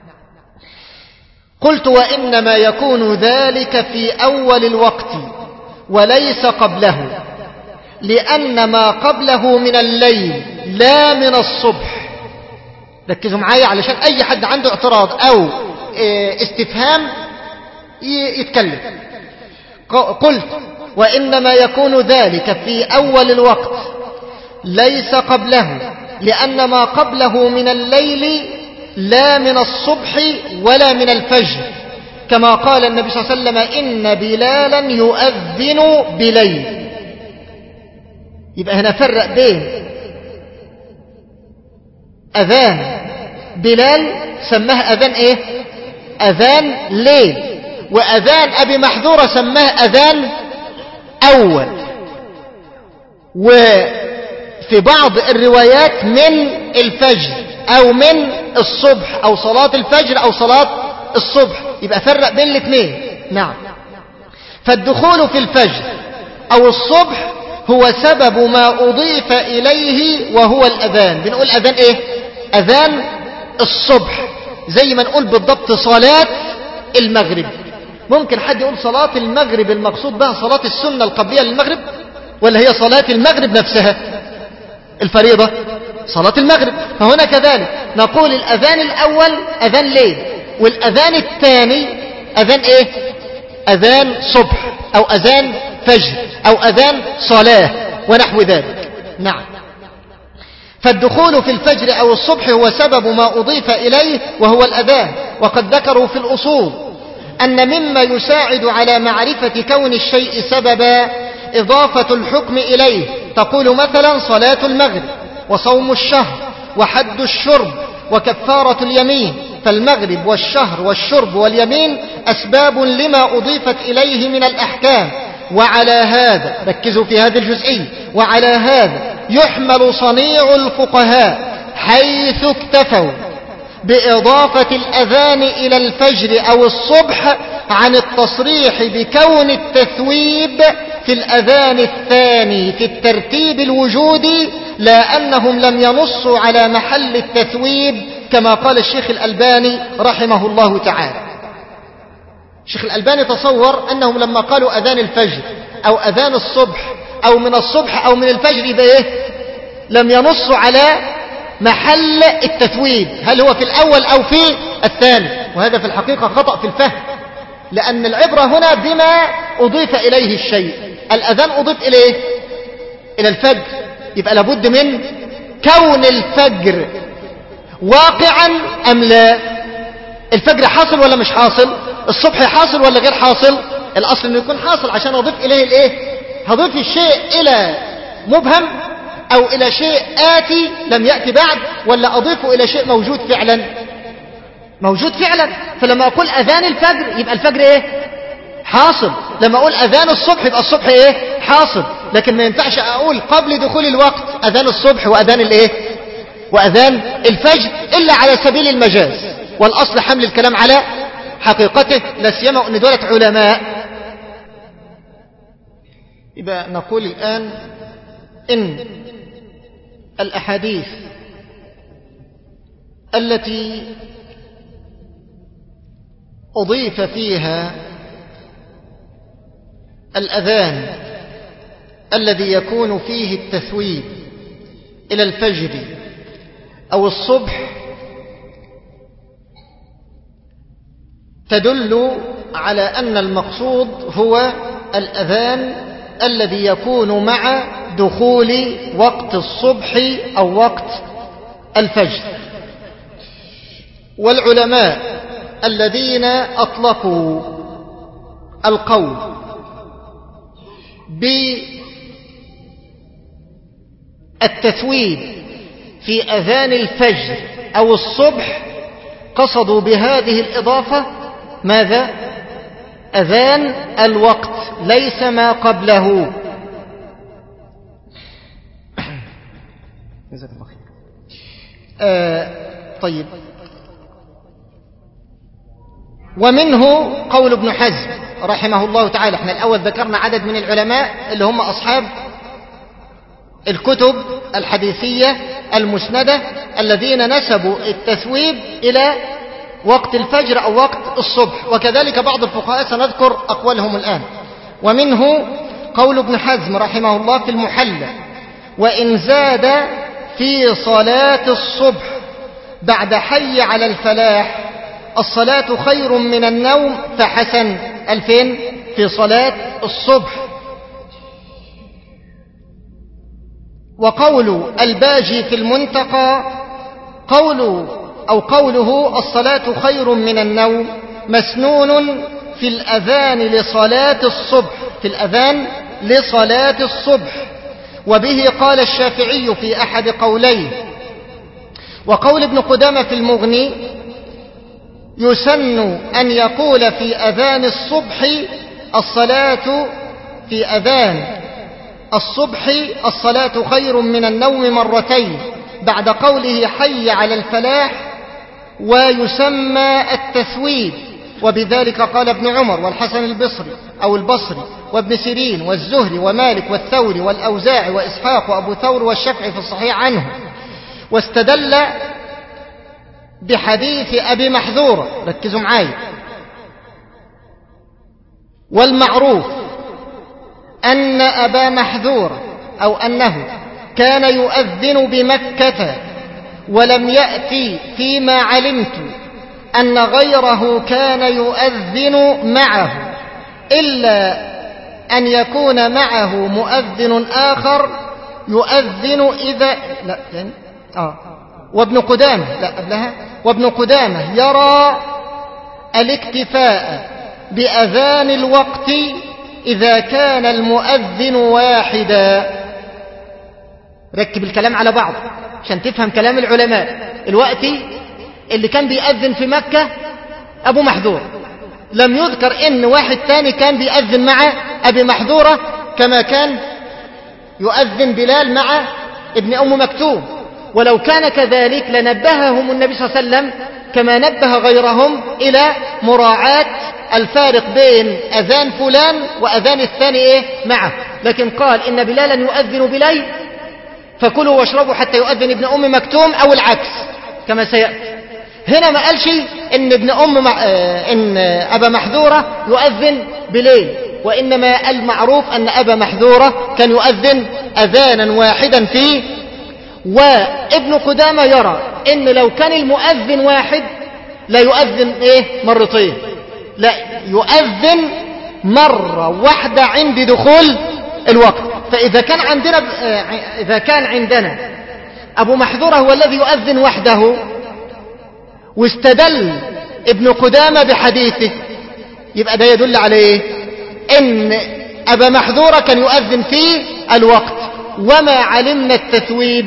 قلت وإنما يكون ذلك في أول الوقت وليس قبله، لأن ما قبله من الليل لا من الصبح. ركزوا معايا علشان أي حد عنده اعتراض أو استفهام يتكلم. قلت وإنما يكون ذلك في أول الوقت ليس قبله، لأن ما قبله من الليل لا من الصبح ولا من الفجر، كما قال النبي صلى الله عليه وسلم إن بلالا يؤذن بليل. يبقى هنا فرق بين أذان بلال سماه أذان إيه؟ أذان ليل، وأذان أبي محذورة سماه أذان أول. وفي بعض الروايات من الفجر أو من الصبح، أو صلاة الفجر أو صلاة الصبح. يبقى فرق بين الاثنين. نعم. فالدخول في الفجر أو الصبح هو سبب ما أضيف إليه وهو الأذان. بنقول أذان إيه؟ أذان الصبح، زي ما نقول بالضبط صلاة المغرب. ممكن حد يقول صلاة المغرب المقصود بها صلاة السنة القبلية للمغرب، ولا هي صلاة المغرب نفسها الفريضة؟ صلاة المغرب. فهنا كذلك نقول الأذان الأول أذان ليل، والأذان الثاني أذان إيه؟ أذان صبح أو أذان فجر أو أذان صلاة ونحو ذلك. نعم. فالدخول في الفجر أو الصبح هو سبب ما أضيف إليه وهو الأذان. وقد ذكروا في الأصول أن مما يساعد على معرفة كون الشيء سببا إضافة الحكم إليه. تقول مثلا صلاة المغرب وصوم الشهر وحد الشرب وكفارة اليمين، فالمغرب والشهر والشرب واليمين أسباب لما أضيفت إليه من الأحكام. وعلى هذا، ركزوا في هذه الجزئية، وعلى هذا يحمل صنيع الفقهاء حيث اكتفوا بإضافة الأذان إلى الفجر أو الصبح عن التصريح بكون التثويب في الأذان الثاني في الترتيب الوجودي، لا أنهم لم ينصوا على محل التثويب كما قال الشيخ الألباني رحمه الله تعالى. الشيخ الألباني تصور أنهم لما قالوا أذان الفجر أو أذان الصبح أو من الصبح أو من الفجر يبقى إيه؟ لم ينصوا على محل التثويب، هل هو في الأول أو في الثاني. وهذا في الحقيقة خطأ في الفهم، لأن العبرة هنا بما أضيف إليه الشيء. الأذان أضيف إليه إلى الفجر، يبقى لابد من كون الفجر واقعا أم لا. الفجر حاصل ولا مش حاصل؟ الصبح حاصل ولا غير حاصل؟ الأصل أنه يكون حاصل عشان أضيف إليه الإيه؟ هضيف الشيء إلى مبهم أو إلى شيء آتي لم يأتي بعد، ولا أضيفه إلى شيء موجود فعلا؟ موجود فعلا. فلما أقول أذان الفجر يبقى الفجر إيه؟ حاصل. لما أقول أذان الصبح يبقى الصبح إيه؟ حاصل. لكن ما ينفعش أقول قبل دخول الوقت أذان الصبح وأذان الإيه وأذان الفجر إلا على سبيل المجاز، والأصل حمل الكلام على حقيقته، لا سيما أن دولة علماء. يبقى نقول الآن إن الأحاديث التي أضيف فيها الأذان الذي يكون فيه التثويب إلى الفجر أو الصبح تدل على أن المقصود هو الأذان الذي يكون مع دخول وقت الصبح أو وقت الفجر. والعلماء الذين أطلقوا القول بالتثويب في أذان الفجر أو الصبح قصدوا بهذه الإضافة ماذا؟ أذان الوقت ليس ما قبله. آه طيب. ومنه قول ابن حزم رحمه الله تعالى. احنا الأول ذكرنا عدد من العلماء اللي هم أصحاب الكتب الحديثية المسندة الذين نسبوا التثويب إلى وقت الفجر أو وقت الصبح، وكذلك بعض الفقهاء سنذكر أقوالهم الآن. ومنه قول ابن حزم رحمه الله في المحلى: وإن زاد في صلاة الصبح بعد حي على الفلاح الصلاة خير من النوم فحسن. الفين في صلاة الصبح. وقول الباجي في المنتقى قول أو قوله الصلاة خير من النوم مسنون في الأذان لصلاة الصبح في الأذان لصلاة الصبح. وبه قال الشافعي في أحد قوليه. وقول ابن قدامة في المغني يسن أن يقول في أذان الصبح الصلاة في أذان الصبح الصلاة خير من النوم مرتين بعد قوله حي على الفلاح، ويسمى التثويب. وبذلك قال ابن عمر والحسن البصري أو البصري وابن سيرين والزهري ومالك والثوري والأوزاعي وإسحاق وأبو ثور والشافعي في الصحيح عنه. واستدل بحديث أبي محذورة، ركزوا معايا. والمعروف أن أبا محذورة أو أنه كان يؤذن بمكة ولم يأتي فيما علمت أن غيره كان يؤذن معه إلا أن يكون معه مؤذن آخر يؤذن إذا لا يعني آه وابن قدامة لا قبلها وابن قدامة يرى الاكتفاء بأذان الوقت إذا كان المؤذن واحدا. ركب الكلام على بعض عشان تفهم كلام العلماء. الوقت اللي كان بيأذن في مكة أبو محذور، لم يذكر إن واحد تاني كان بيأذن مع أبي محذورة كما كان يؤذن بلال مع ابن أم مكتوم. ولو كان كذلك لنبههم النبي صلى الله عليه وسلم كما نبه غيرهم إلى مراعاة الفارق بين أذان فلان وأذان الثاني إيه معه. لكن قال إن بلالا يؤذن بليل فكلوا واشربوا حتى يؤذن ابن أم مكتوم أو العكس كما سيأتي. هنا ما قالش إن ابن أم مع... إن أبا محذورة يؤذن بليل، وإنما المعروف أن أبا محذورة كان يؤذن أذانا واحدا فيه. وابن قدامة يرى إن لو كان المؤذن واحد لا يؤذن إيه مرتين، لا يؤذن مرة واحدة عند دخول الوقت. فإذا كان عندنا إذا كان عندنا أبو محذورة هو الذي يؤذن وحده واستدل ابن قدامة بحديثه، يبقى ده يدل عليه إن أبا محذورة كان يؤذن في الوقت، وما علمنا التثويب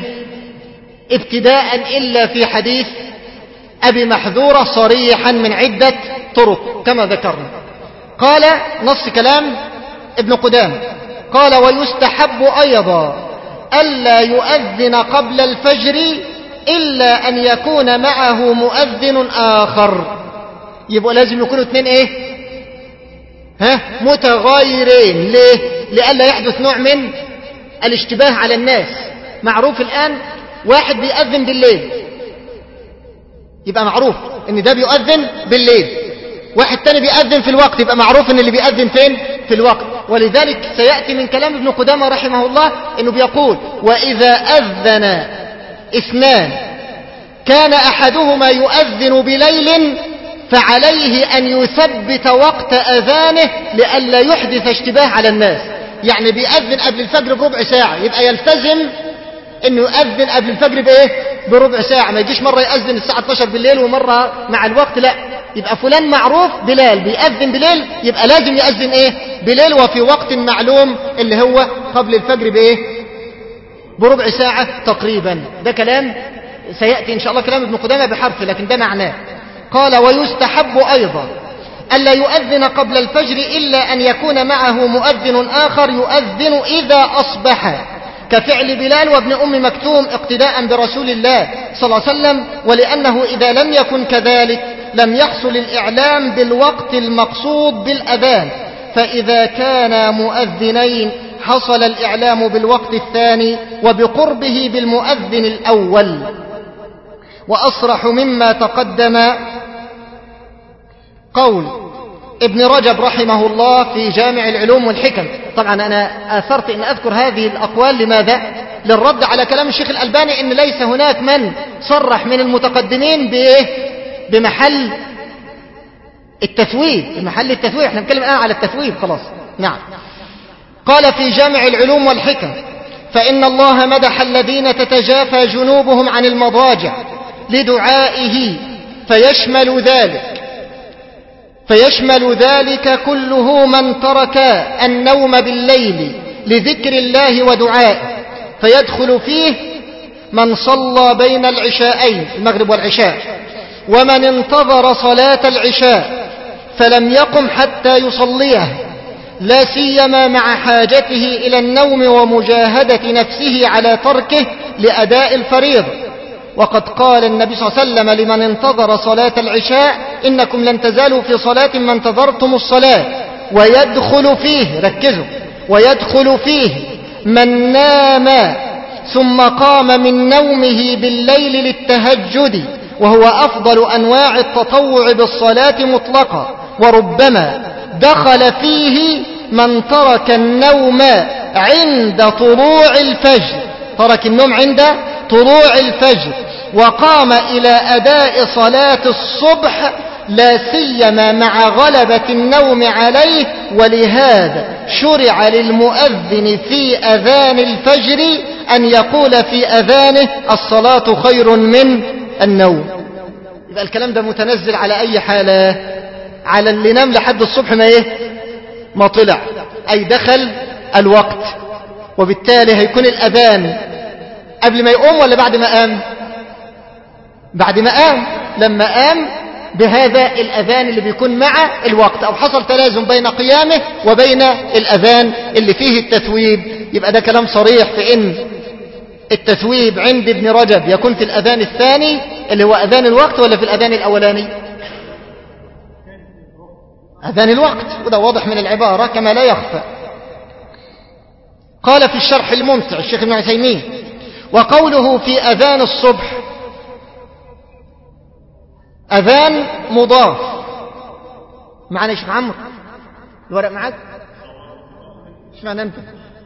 ابتداء إلا في حديث أبي محذورة صريحا من عدة طرق كما ذكرنا. قال نص كلام ابن قدامة: قال ويستحب أيضا ألا يؤذن قبل الفجر إلا أن يكون معه مؤذن آخر. يبقى لازم يكونوا اثنين ايه ها متغايرين. ليه؟ لئلا يحدث نوع من الاشتباه على الناس. معروف الآن واحد بيأذن بالليل، يبقى معروف ان ده بيؤذن بالليل، واحد تاني بيأذن في الوقت، يبقى معروف ان اللي بيأذن فين في الوقت. ولذلك سيأتي من كلام ابن قدامة رحمه الله انه بيقول وإذا أذن اثنان كان أحدهما يؤذن بليل فعليه أن يثبت وقت أذانه لئلا يحدث اشتباه على الناس. يعني بيأذن قبل الفجر بربع ساعة، يبقى يلتزم انه يؤذن قبل الفجر بايه بربع ساعة، ما يجيش مرة يأذن الساعة اثناشر بالليل ومرة مع الوقت، لا، يبقى فلان معروف بلال بيأذن بليل، يبقى لازم يأذن ايه بليل وفي وقت معلوم اللي هو قبل الفجر بايه بربع ساعة تقريبا. ده كلام سيأتي ان شاء الله كلام ابن قدامة بحرف، لكن ده معناه. قال ويستحب أيضا ألا يؤذن قبل الفجر إلا أن يكون معه مؤذن آخر يؤذن إذا أصبح، كفعل بلال وابن أم مكتوم اقتداء برسول الله صلى الله عليه وسلم، ولأنه إذا لم يكن كذلك لم يحصل الإعلام بالوقت المقصود بالأذان، فإذا كان مؤذنين حصل الإعلام بالوقت الثاني وبقربه بالمؤذن الأول. وأصرح مما تقدم قول ابن رجب رحمه الله في جامع العلوم والحكم. طبعا أنا آثرت أن أذكر هذه الأقوال لماذا؟ للرد على كلام الشيخ الألباني أن ليس هناك من صرح من المتقدمين بإيه؟ بمحل التثويب، بمحل التثويب. احنا نتكلم الآن على التثويب خلاص. نعم. قال في جامع العلوم والحكم فإن الله مدح الذين تتجافى جنوبهم عن المضاجع لدعائه، فيشمل ذلك فيشمل ذلك كله من ترك النوم بالليل لذكر الله ودعائه، فيدخل فيه من صلى بين العشاءين المغرب والعشاء، ومن انتظر صلاة العشاء فلم يقم حتى يصليه، لا سيما مع حاجته إلى النوم ومجاهدة نفسه على تركه لأداء الفريضة. وقد قال النبي صلى الله عليه وسلم لمن انتظر صلاة العشاء إنكم لن تزالوا في صلاة ما انتظرتم الصلاة. ويدخل فيه، ركزوا، ويدخل فيه من نام ثم قام من نومه بالليل للتهجد، وهو أفضل أنواع التطوع بالصلاة مطلقا. وربما دخل فيه من ترك النوم عند طلوع الفجر، ترك النوم عند طلوع الفجر وقام إلى أداء صلاة الصبح، لا سيما مع غلبة النوم عليه. ولهذا شرع للمؤذن في أذان الفجر أن يقول في أذانه الصلاة خير من النوم. يبقى الكلام ده متنزل على أي حالة؟ على اللي نام لحد الصبح ما إيه ما طلع، أي دخل الوقت، وبالتالي هيكون الأذان قبل ما يقوم ولا بعد ما قام؟ بعد ما قام. لما قام بهذا الأذان اللي بيكون مع الوقت، أو حصل تلازم بين قيامه وبين الأذان اللي فيه التثويب، يبقى ده كلام صريح في إن التثويب عند ابن رجب يكون في الأذان الثاني اللي هو أذان الوقت، ولا في الأذان الأولاني؟ أذان الوقت، وده واضح من العبارة كما لا يخفى. قال في الشرح الممتع الشيخ ابن عثيمين وقوله في أذان الصبح أذان مضاف. معنا يا شيخ عمرو الورق معك؟ ايش معنى انت؟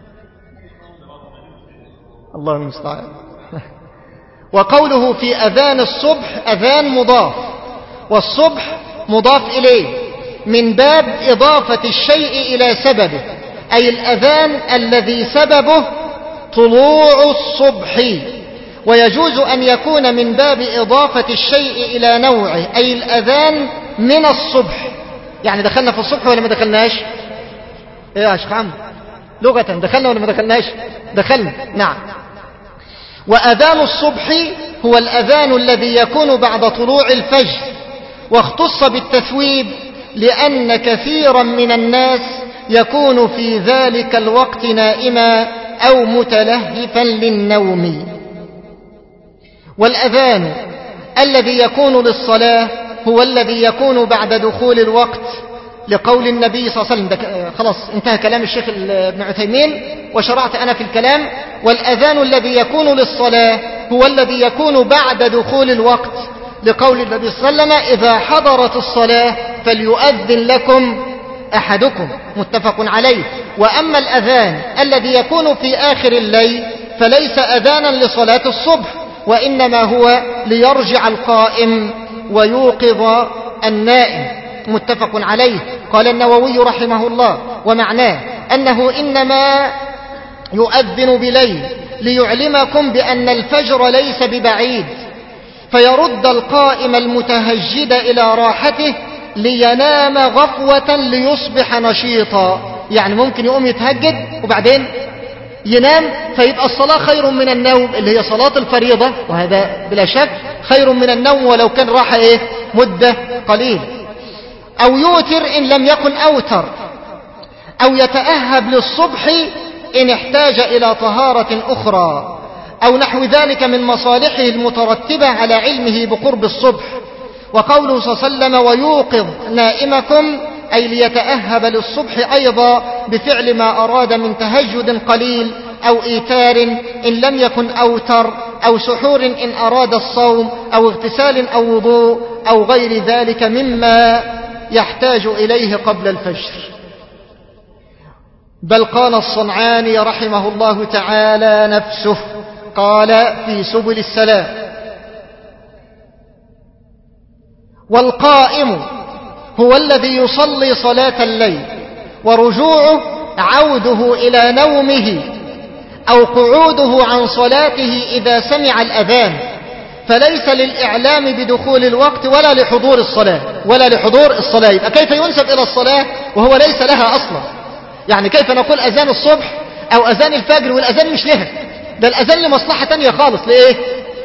الله المستعان. وقوله في أذان الصبح أذان مضاف، والصبح مضاف إليه من باب إضافة الشيء إلى سببه، أي الأذان الذي سببه طلوع الصبح. ويجوز أن يكون من باب إضافة الشيء إلى نوعه، أي الأذان من الصبح. يعني دخلنا في الصبح ولا ما دخلناش؟ إيه يا شيخ عمرو لغة دخلنا ولا ما دخلناش؟ دخلنا، نعم. وأذان الصبح هو الأذان الذي يكون بعد طلوع الفجر، واختص بالتثويب لأن كثيرا من الناس يكون في ذلك الوقت نائما أو متلهفا للنوم. والأذان الذي يكون للصلاة هو الذي يكون بعد دخول الوقت، لقول النبي صلى الله عليه وسلم. خلاص انتهى كلام الشيخ ابن عثيمين وشرعت أنا في الكلام. والأذان الذي يكون للصلاة هو الذي يكون بعد دخول الوقت، لقول النبي صلى الله عليه وسلم: إذا حضرت الصلاة فليؤذن لكم أحدكم، متفق عليه. وأما الأذان الذي يكون في آخر الليل فليس أذانا لصلاة الصبح، وإنما هو ليرجع القائم ويوقظ النائم، متفق عليه. قال النووي رحمه الله: ومعناه أنه إنما يؤذن بليل ليعلمكم بأن الفجر ليس ببعيد، فيرد القائم المتهجد إلى راحته لينام غفوة ليصبح نشيطا. يعني ممكن يقوم يتهجد وبعدين ينام، فيبقى الصلاة خير من النوم، اللي هي صلاة الفريضة، وهذا بلا شك خير من النوم ولو كان راحة إيه مدة قليل. أو يوتر إن لم يكن أوتر، أو يتأهب للصبح إن احتاج إلى طهارة أخرى، أو نحو ذلك من مصالحه المترتبة على علمه بقرب الصبح. وقوله صلى الله عليه وسلم: ويوقظ نائمكم، أي ليتأهب للصبح أيضا بفعل ما أراد من تهجد قليل أو إيتار إن لم يكن أوتر، أو سحور إن أراد الصوم، أو اغتسال أو وضوء، أو غير ذلك مما يحتاج إليه قبل الفجر. بل قال الصنعاني رحمه الله تعالى نفسه، قال في سبل السلام: والقائم هو الذي يصلي صلاة الليل، ورجوعه عوده إلى نومه أو قعوده عن صلاته إذا سمع الأذان، فليس للإعلام بدخول الوقت ولا لحضور الصلاة ولا لحضور الصلاة. يبقى كيف ينسب إلى الصلاة وهو ليس لها أصلا؟ يعني كيف نقول أذان الصبح أو أذان الفجر والأذان مش لها؟ ده الأذان لمصلحة تانية خالص. لإيه؟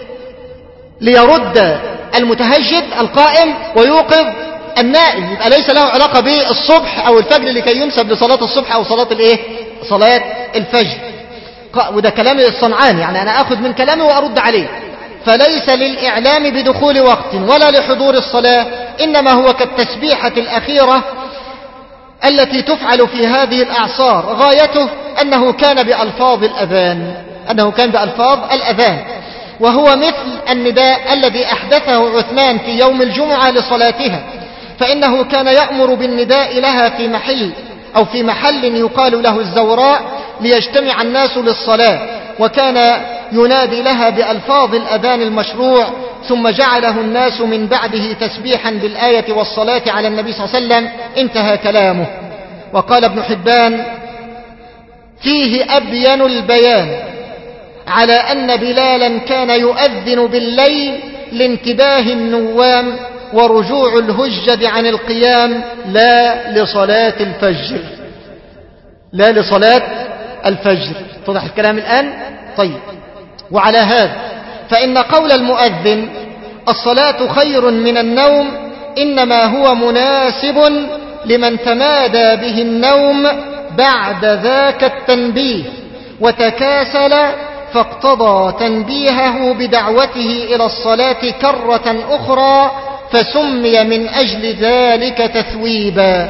ليرد المتهجد القائم ويوقظ النائم، يبقى ليس له علاقة بالصبح أو الفجر لكي ينسب لصلاة الصبح أو صلاة الإيه؟ صلاة الفجر. وده كلام الصنعاني، يعني أنا أخذ من كلامه وأرد عليه. فليس للإعلام بدخول وقت ولا لحضور الصلاة، إنما هو كالتسبيحة الأخيرة التي تفعل في هذه الأعصار، غايته أنه كان بألفاظ الأذان أنه كان بألفاظ الأذان وهو مثل النداء الذي أحدثه عثمان في يوم الجمعة لصلاتها، فإنه كان يأمر بالنداء لها في محل أو في محل يقال له الزوراء ليجتمع الناس للصلاة، وكان ينادي لها بألفاظ الأذان المشروع، ثم جعله الناس من بعده تسبيحا بالآية والصلاة على النبي صلى الله عليه وسلم. انتهى كلامه. وقال ابن حبان: فيه أبين البيان على أن بلالا كان يؤذن بالليل لانتباه النوام ورجوع الهجد عن القيام، لا لصلاة الفجر لا لصلاة الفجر. توضح الكلام الآن؟ طيب. وعلى هذا فإن قول المؤذن الصلاة خير من النوم إنما هو مناسب لمن تمادى به النوم بعد ذاك التنبيه وتكاسل فاقتضى تنبيهه بدعوته إلى الصلاة كرة أخرى فسمي من أجل ذلك تثويبا.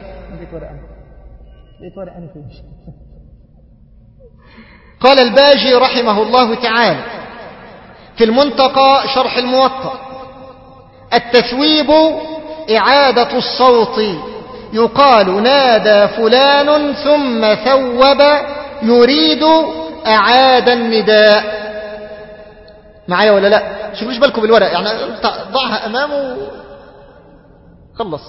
قال الباجي رحمه الله تعالى في المنتقى شرح الموطأ: التثويب إعادة الصوت، يقال نادى فلان ثم ثوب يريد أعاد النداء. معايا ولا لا؟ شوفوش بالكم بالورق، يعني ضعها أمامه خلص.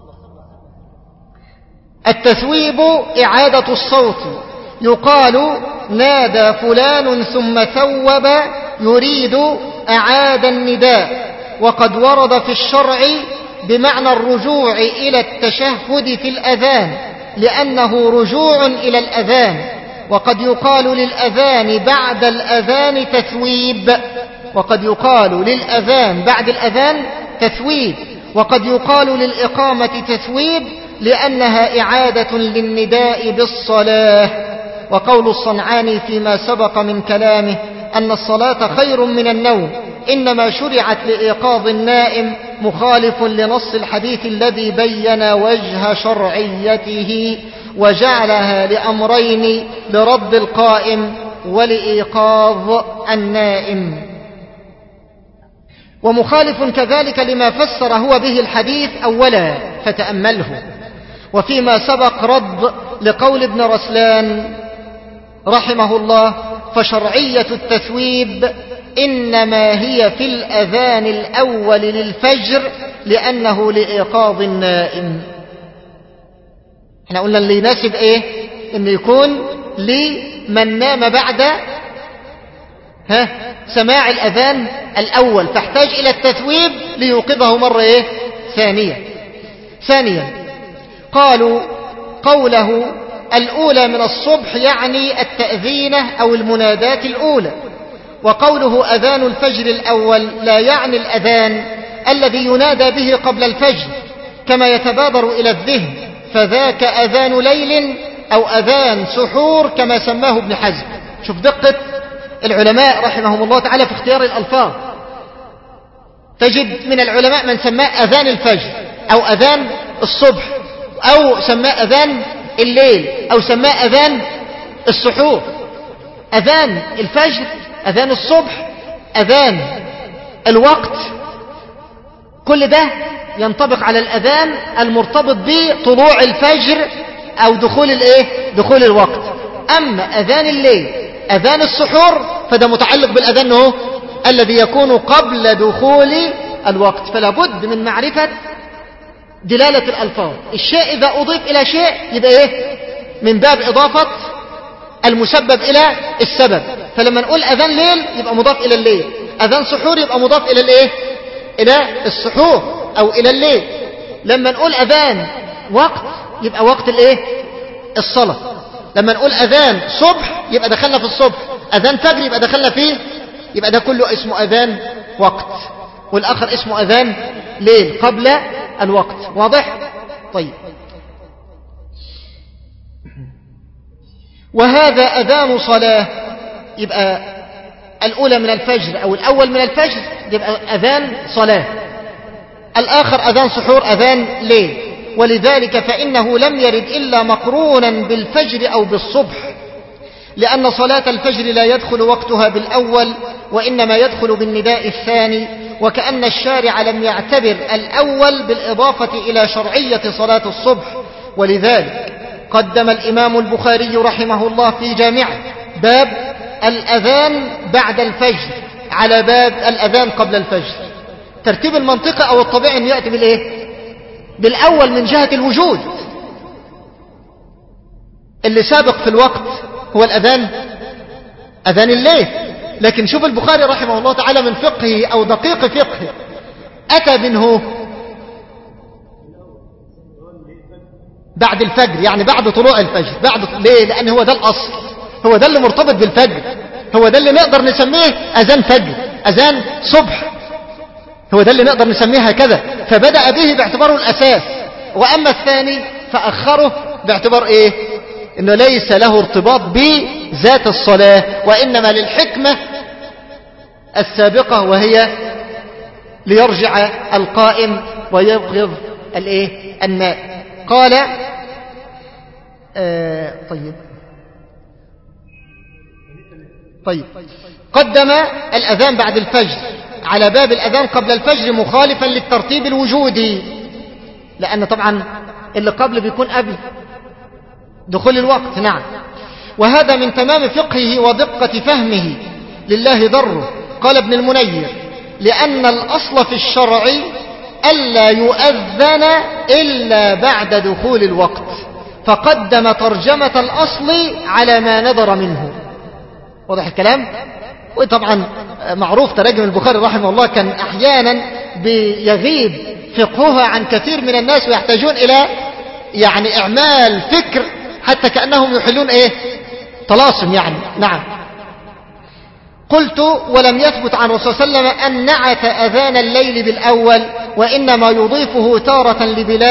التثويب إعادة الصوت، يقال نادى فلان ثم ثوب يريد أعاد النداء، وقد ورد في الشرع بمعنى الرجوع إلى التشهد في الأذان لأنه رجوع إلى الأذان. وقد يقال للأذان بعد الأذان تثويب وقد يقال للأذان بعد الأذان تثويب وقد يقال للإقامة تثويب لأنها إعادة للنداء بالصلاة. وقول الصنعاني فيما سبق من كلامه أن الصلاة خير من النوم إنما شرعت لإيقاظ النائم مخالف لنص الحديث الذي بين وجه شرعيته وجعلها لأمرين: لرد القائم ولإيقاظ النائم. ومخالف كذلك لما فسر هو به الحديث أولا فتأمله. وفيما سبق رد لقول ابن رسلان رحمه الله: فشرعية التثويب إنما هي في الأذان الأول للفجر لأنه لإيقاظ النائم. احنا قلنا اللي يناسب ايه؟ انه يكون لمن نام بعد ها سماع الأذان الأول، فاحتاج إلى التثويب ليوقظه مرة ايه؟ ثانية. ثانيا قالوا قوله الأولى من الصبح يعني التأذينة أو المنادات الأولى، وقوله أذان الفجر الأول لا يعني الأذان الذي ينادى به قبل الفجر كما يتبادر إلى الذهن، فذاك أذان ليل أو أذان سحور كما سماه ابن حزم. شوف دقة العلماء رحمهم الله تعالى في اختيار الألفاظ. تجد من العلماء من سماه أذان الفجر أو أذان الصبح أو سماه أذان الليل أو سماه أذان السحور. أذان الفجر، أذان الصبح، أذان الوقت، كل ده ينطبق على الأذان المرتبط بطلوع الفجر أو دخول الإيه؟ دخول الوقت. أما أذان الليل أذان السحور فده متعلق بالأذان هو الذي يكون قبل دخول الوقت. فلا بد من معرفة دلالة الألفاظ. الشيء إذا أضيف إلى شيء يبقى إيه؟ من باب إضافة المسبب إلى السبب. فلما نقول أذان ليل يبقى مضاف إلى الليل، أذان سحور يبقى مضاف إلى الإيه؟ إلى السحور أو إلى الليل. لما نقول أذان وقت يبقى وقت الإيه؟ الصلاة. لما نقول أذان صبح يبقى دخلنا في الصبح، أذان فجر يبقى دخلنا فيه، يبقى ده كله اسمه أذان وقت، والآخر اسمه أذان ليل قبل الوقت. واضح؟ طيب. وهذا أذان صلاة، يبقى الأولى من الفجر أو الأول من الفجر يبقى أذان صلاة، الآخر أذان سحور أذان ليل. ولذلك فإنه لم يرد إلا مقرونا بالفجر أو بالصبح، لأن صلاة الفجر لا يدخل وقتها بالأول وإنما يدخل بالنداء الثاني، وكأن الشارع لم يعتبر الأول بالإضافة إلى شرعية صلاة الصبح. ولذلك قدم الإمام البخاري رحمه الله في جامعه باب الأذان بعد الفجر على باب الأذان قبل الفجر. ترتيب المنطقة أو الطبيعي أن يأتي بالإيه؟ بالأول من جهة الوجود. اللي سابق في الوقت هو الأذان أذان الليل، لكن شوف البخاري رحمه الله تعالى من فقهه أو دقيق فقهه أتى منه بعد الفجر، يعني بعد طلوع الفجر. بعد ليه؟ لأن هو ده الأصل، هو ده اللي مرتبط بالفجر، هو ده اللي نقدر نسميه أذان فجر أذان صبح، هو ده اللي نقدر نسميه هكذا. فبدأ به باعتباره الأساس، وأما الثاني فأخره باعتبار إيه؟ إنه ليس له ارتباط بذات الصلاة، وإنما للحكمة السابقة وهي ليرجع القائم ويبغض الإيه؟ النائم. قال آه طيب طيب قدم الأذان بعد الفجر على باب الأذان قبل الفجر مخالفا للترتيب الوجودي، لأن طبعا اللي قبل بيكون قبل دخول الوقت. نعم. وهذا من تمام فقهه ودقة فهمه لله ضره. قال ابن المنير: لأن الأصل في الشرع ألا يؤذن إلا بعد دخول الوقت، فقدم ترجمة الأصل على ما نظر منه. واضح الكلام؟ وطبعا معروف تراجم البخاري رحمه الله كان أحيانا بيغيب فقهها عن كثير من الناس ويحتاجون إلى يعني إعمال فكر حتى كأنهم يحلون إيه؟ طلاسم يعني. نعم. قلت: ولم يثبت عن الرسول صلى الله عليه وسلم أن نعت أذان الليل بالأول، وإنما يضيفه تارة لبلال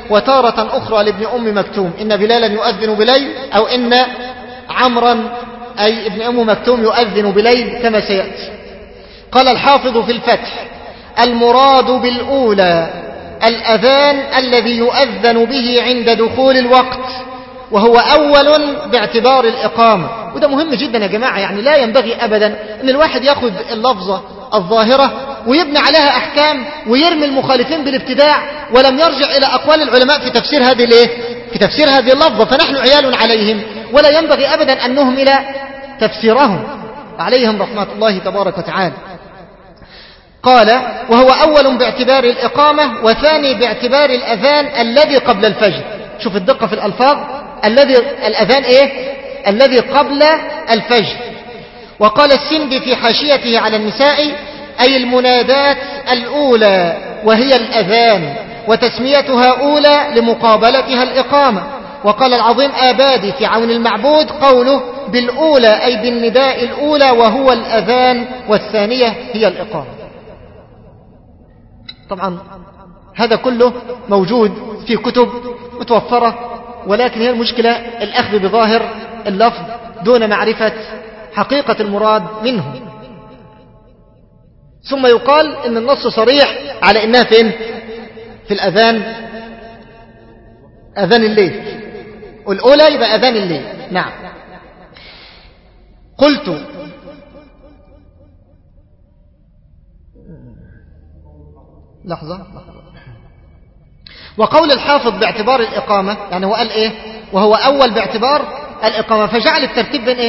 وتارة أخرى لابن أم مكتوم إن بلالا يؤذن بليل، أو إن عمرا أي ابن أم مكتوم يؤذن بليل كما سيأتي. قال الحافظ في الفتح: المراد بالأولى الأذان الذي يؤذن به عند دخول الوقت، وهو أول باعتبار الإقامة. وده مهم جدا يا جماعة، يعني لا ينبغي أبدا أن الواحد يأخذ اللفظة الظاهرة ويبني عليها أحكام ويرمي المخالفين بالابتداع، ولم يرجع إلى أقوال العلماء في تفسير هذه الايه؟ في تفسير هذه اللفظة. فنحن عيال عليهم، ولا ينبغي أبدا أن نهمل تفسيرهم عليهم رحمة الله تبارك وتعالى. قال: وهو أول باعتبار الإقامة، وثاني باعتبار الأذان الذي قبل الفجر. شوف الدقة في الألفاظ، الذي الأذان إيه؟ الذي قبل الفجر. وقال السندي في حاشيته على النساء: أي المنادات الأولى وهي الأذان، وتسميتها أولى لمقابلتها الإقامة. وقال العظيم آبادي في عون المعبود: قوله بالأولى أي بالنداء الأولى وهو الأذان، والثانية هي الإقامة. طبعا هذا كله موجود في كتب متوفرة، ولكن هي المشكلة الأخذ بظاهر اللفظ دون معرفة حقيقة المراد منه. ثم يقال إن النص صريح على إنها فين؟ في الأذان، أذان الليل. والأولى يبقى أذان الليل. نعم. قلت: لحظة. وقول الحافظ باعتبار الإقامة، يعني هو قال إيه؟ وهو أول باعتبار الإقامة، فجعل الترتيب بين إيه؟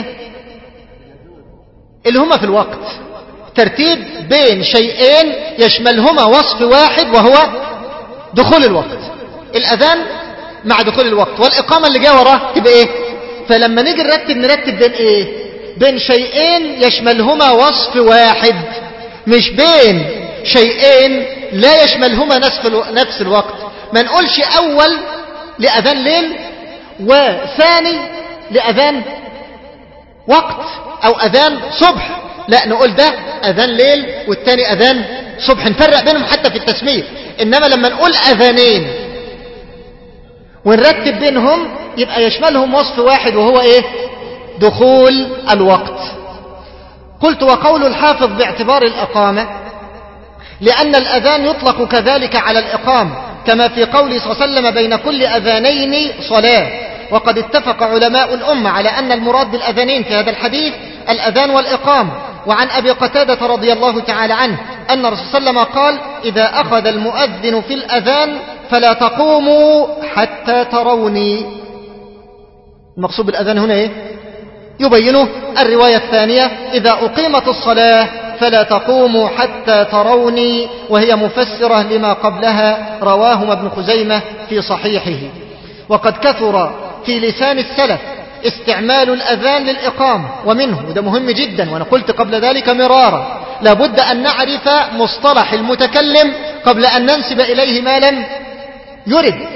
اللي هما في الوقت، ترتيب بين شيئين يشملهما وصف واحد وهو دخول الوقت. الأذان مع دخول الوقت، والإقامة اللي جاء وراه تبقى إيه؟ فلما نيجي نرتب نرتب بين إيه؟ بين شيئين يشملهما وصف واحد، مش بين شيئين لا يشملهما نفس الوقت. ما نقولش أول لأذان ليل وثاني لأذان وقت أو أذان صبح، لا، نقول ده أذان ليل والتاني أذان صبح، نفرق بينهم حتى في التسمية. إنما لما نقول أذانين ونرتب بينهم يبقى يشملهم وصف واحد وهو إيه؟ دخول الوقت. قلت: وقول الحافظ باعتبار الإقامة، لأن الأذان يطلق كذلك على الإقامة، كما في قوله صلى الله عليه وسلم: بين كل أذانين صلاة. وقد اتفق علماء الأمة على أن المراد بالأذانين في هذا الحديث الأذان والإقامة. وعن أبي قتادة رضي الله تعالى عنه أن الرسول صلى الله عليه وسلم قال: إذا أخذ المؤذن في الأذان فلا تقوموا حتى تروني. المقصود بالأذان هنا إيه؟ يبينه الرواية الثانية: إذا أقيمت الصلاة فلا تقوموا حتى تروني، وهي مفسرة لما قبلها، رواهما ابن خزيمة في صحيحه. وقد كثر في لسان السلف استعمال الأذان للإقامة، ومنه، وده مهم جدا وأنا قلت قبل ذلك مرارا، لابد أن نعرف مصطلح المتكلم قبل أن ننسب إليه ما لم يرد.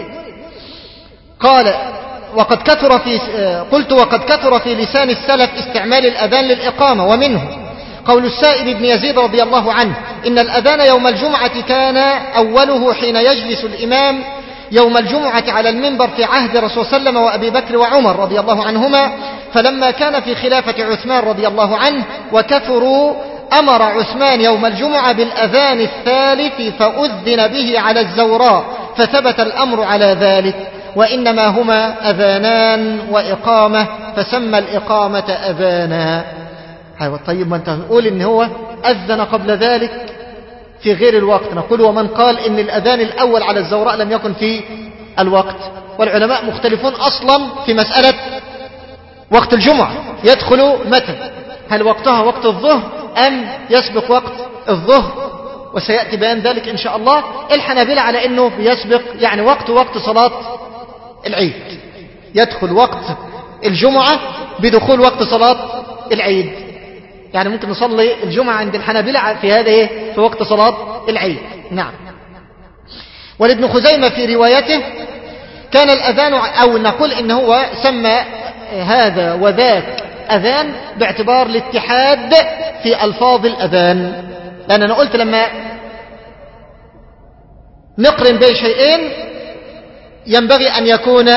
قال: وقد كثر في قلت وقد كثر في لسان السلف استعمال الأذان للإقامة، ومنه قول السائب بن يزيد رضي الله عنه: إن الأذان يوم الجمعة كان أوله حين يجلس الإمام يوم الجمعة على المنبر في عهد رسول صلى الله عليه وسلم وأبي بكر وعمر رضي الله عنهما، فلما كان في خلافة عثمان رضي الله عنه وكثروا أمر عثمان يوم الجمعة بالأذان الثالث فأذن به على الزوراء، فثبت الأمر على ذلك، وإنما هما أذانان وإقامة، فسمى الإقامة أذانا. طيب ما أنت تقول إن هو أذن قبل ذلك في غير الوقت، نقول: ومن قال إن الأذان الأول على الزوراء لم يكن في الوقت؟ والعلماء مختلفون أصلا في مسألة وقت الجمعة يدخل متى، هل وقتها وقت الظهر أم يسبق وقت الظهر؟ وسيأتي بيان ذلك إن شاء الله. الحنابلة على أنه يسبق، يعني وقت وقت صلاة العيد، يدخل وقت الجمعة بدخول وقت صلاة العيد، يعني ممكن نصلي الجمعة عند الحنابلة في هذا إيه؟ في وقت صلاة العيد. نعم. ولابن خزيمة في روايته كان الأذان، أو نقول إن هو سمى هذا وذاك أذان باعتبار الاتحاد في ألفاظ الأذان، لأن أنا قلت لما نقرن بين شيئين ينبغي أن يكون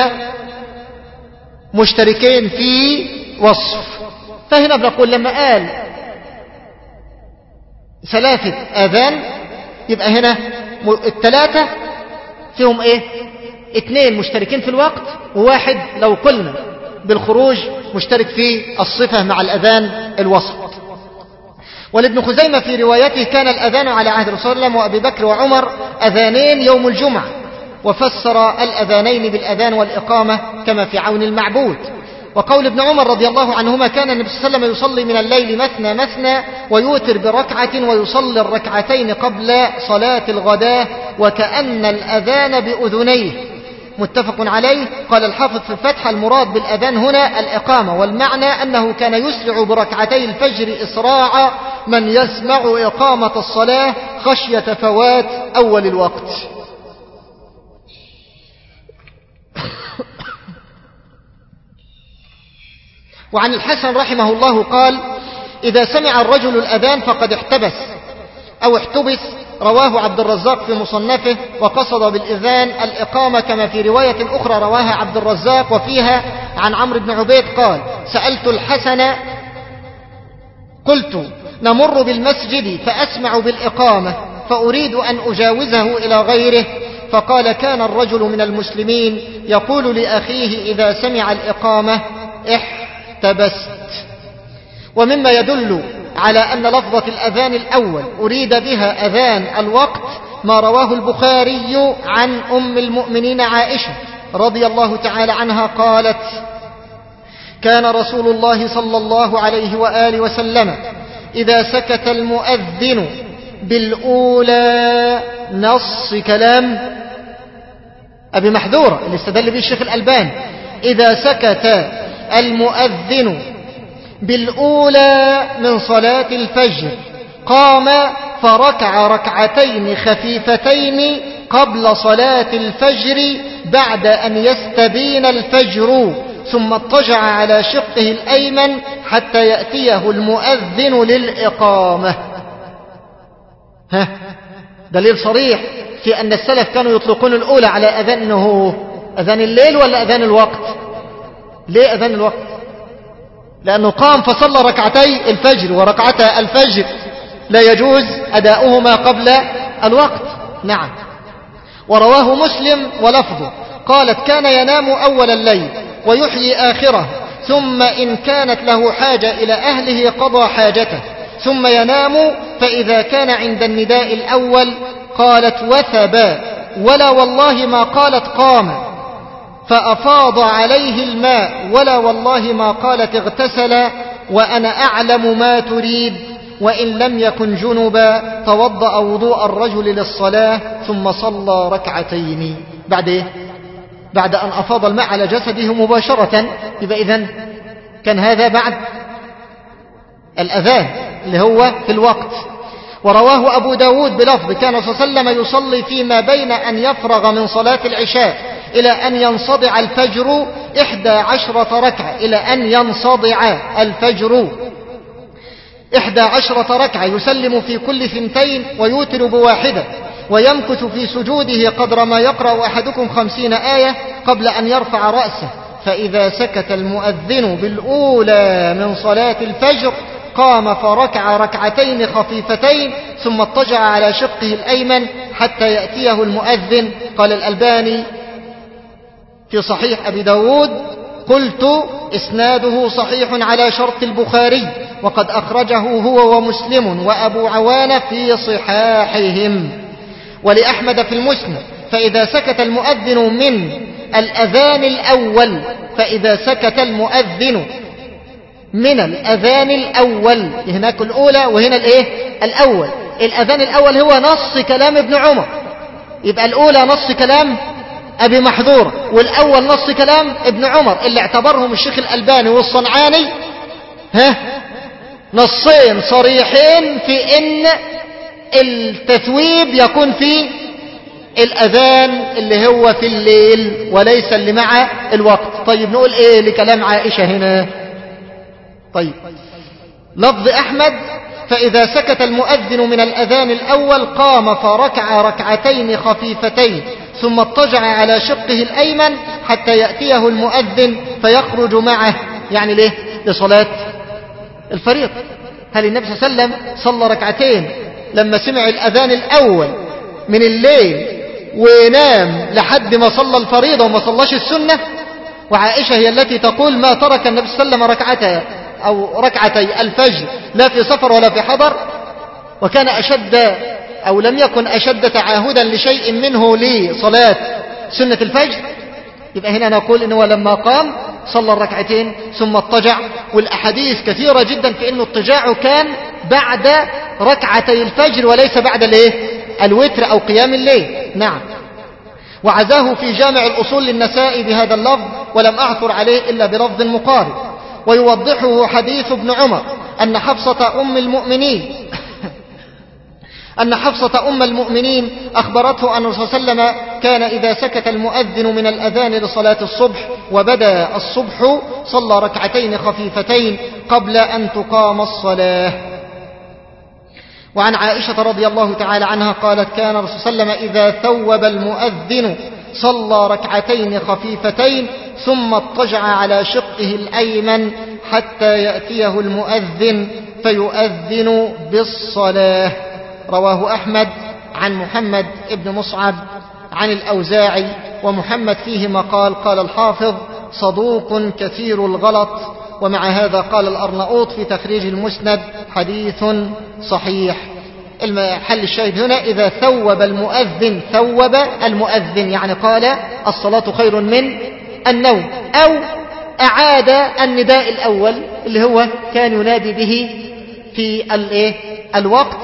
مشتركين في وصف. فهنا بنقول لما قال ثلاثة آذان يبقى هنا الثلاثة فيهم ايه؟ اثنين مشتركين في الوقت، وواحد لو قلنا بالخروج مشترك في الصفة مع الأذان الوسط. ولابن خزيمة في روايته كان الأذان على عهد رسول الله وأبي بكر وعمر أذانين يوم الجمعة، وفسر الأذانين بالأذان والإقامة كما في عون المعبود. وقول ابن عمر رضي الله عنهما كان النبي صلى الله عليه وسلم يصلي من الليل مثنى مثنى ويوتر بركعة ويصلي الركعتين قبل صلاة الغداء وكأن الأذان بأذنيه، متفق عليه. قال الحافظ في الفتح المراد بالأذان هنا الإقامة، والمعنى أنه كان يسرع بركعتي الفجر إسراع من يسمع إقامة الصلاة خشية فوات أول الوقت. وعن الحسن رحمه الله قال: إذا سمع الرجل الأذان فقد احتبس أو احتبس، رواه عبد الرزاق في مصنفه، وقصد بالإذان الإقامة كما في رواية أخرى رواها عبد الرزاق وفيها عن عمرو بن عبيد قال: سألت الحسن قلت: نمر بالمسجد فأسمع بالإقامة فأريد أن أجاوزه إلى غيره، فقال: كان الرجل من المسلمين يقول لأخيه إذا سمع الإقامة احتبست. ومما يدل على أن لفظة الأذان الأول أريد بها أذان الوقت ما رواه البخاري عن أم المؤمنين عائشة رضي الله تعالى عنها قالت: كان رسول الله صلى الله عليه وآله وسلم إذا سكت المؤذن بالأولى نص كلام أبي محذورة اللي استدل به الشيخ الألباني، إذا سكت المؤذن بالأولى من صلاة الفجر قام فركع ركعتين خفيفتين قبل صلاة الفجر بعد أن يستبين الفجر، ثم اضطجع على شقه الأيمن حتى يأتيه المؤذن للإقامة. ها، دليل صريح في أن السلف كانوا يطلقون الأولى على أذان أنه أذان الليل ولا أذان الوقت. ليه أذان الوقت؟ لأنه قام فصلى ركعتي الفجر، وركعتا الفجر لا يجوز أداؤهما قبل الوقت. نعم. ورواه مسلم ولفظه قالت: كان ينام أول الليل ويحيي آخره، ثم إن كانت له حاجة إلى أهله قضى حاجته، ثم ينام، فإذا كان عند النداء الأول قالت: وثبا، ولا والله ما قالت قام، فأفاض عليه الماء، ولا والله ما قالت اغتسل، وأنا أعلم ما تريد، وإن لم يكن جنبا توضأ وضوء الرجل للصلاة ثم صلى ركعتين. بعد إيه؟ بعد أن أفاض الماء على جسده مباشرة. يبقى إذن كان هذا بعد الأذان اللي هو في الوقت. ورواه أبو داود بلفظ: كان صلى الله عليه وسلم يصلي فيما بين أن يفرغ من صلاة العشاء إلى أن ينصدع الفجر إحدى عشرة ركعة، إلى أن ينصدع الفجر إحدى عشرة ركعة، يسلم في كل ثنتين ويوتر بواحدة، ويمكث في سجوده قدر ما يقرأ أحدكم خمسين آية قبل أن يرفع رأسه، فإذا سكت المؤذن بالأولى من صلاة الفجر قام فركع ركعتين خفيفتين ثم اضطجع على شقه الأيمن حتى يأتيه المؤذن. قال الألباني في صحيح أبي داود: قلت إسناده صحيح على شرط البخاري، وقد أخرجه هو ومسلم وأبو عوان في صحاحهم. ولأحمد في المسند: فإذا سكت المؤذن من الأذان الأول، فإذا سكت المؤذن من الأذان الأول، هناك الأولى وهنا الإيه؟ الأول. الأذان الأول هو نص كلام ابن عمر، يبقى الأولى نص كلام أبي محذور، والأول نص كلام ابن عمر، اللي اعتبرهم الشيخ الألباني والصنعاني ها نصين صريحين في إن التثويب يكون في الأذان اللي هو في الليل وليس اللي مع الوقت. طيب نقول إيه لكلام عائشة هنا؟ طيب لفظ أحمد: فإذا سكت المؤذن من الأذان الأول قام فركع ركعتين خفيفتين ثم اضطجع على شقه الأيمن حتى يأتيه المؤذن فيخرج معه. يعني ليه؟ لصلاة الفريضة. هل النبي صلى الله عليه وسلم صلى ركعتين لما سمع الأذان الأول من الليل ونام لحد ما صلى الفريضة وما صلاش السنة؟ وعائشة هي التي تقول ما ترك النبي صلى الله عليه وسلم ركعتي أو ركعتي الفجر لا في سفر ولا في حضر، وكان أشد أو لم يكن أشد تعاهدا لشيء منه لصلاة سنة الفجر. يبقى هنا نقول إنه لما قام صلى الركعتين ثم اضطجع، والأحاديث كثيرة جدا في إنه اضطجاعه كان بعد ركعتي الفجر وليس بعد الايه الوتر أو قيام الليل. نعم. وعزاه في جامع الأصول للنسائي بهذا اللفظ، ولم أعثر عليه إلا بلفظ مقارب. ويوضحه حديث ابن عمر أن حفصة أم المؤمنين أن حفصة أم المؤمنين أخبرته أن الرسول صلى الله عليه وسلم كان إذا سكت المؤذن من الأذان لصلاة الصبح وبدأ الصبح صلى ركعتين خفيفتين قبل أن تقام الصلاة. وعن عائشة رضي الله تعالى عنها قالت كان الرسول صلى الله عليه وسلم إذا ثوب المؤذن صلى ركعتين خفيفتين ثم اضطجع على شقه الأيمن حتى يأتيه المؤذن فيؤذن بالصلاة. رواه أحمد عن محمد ابن مصعب عن الأوزاعي، ومحمد فيه مقال. قال الحافظ صدوق كثير الغلط، ومع هذا قال الأرناؤوط في تخريج المسند حديث صحيح. المحل الشاهد هنا إذا ثوب المؤذن، ثوب المؤذن يعني قال الصلاة خير من النوم، أو أعاد النداء الأول اللي هو كان ينادي به في الايه الوقت.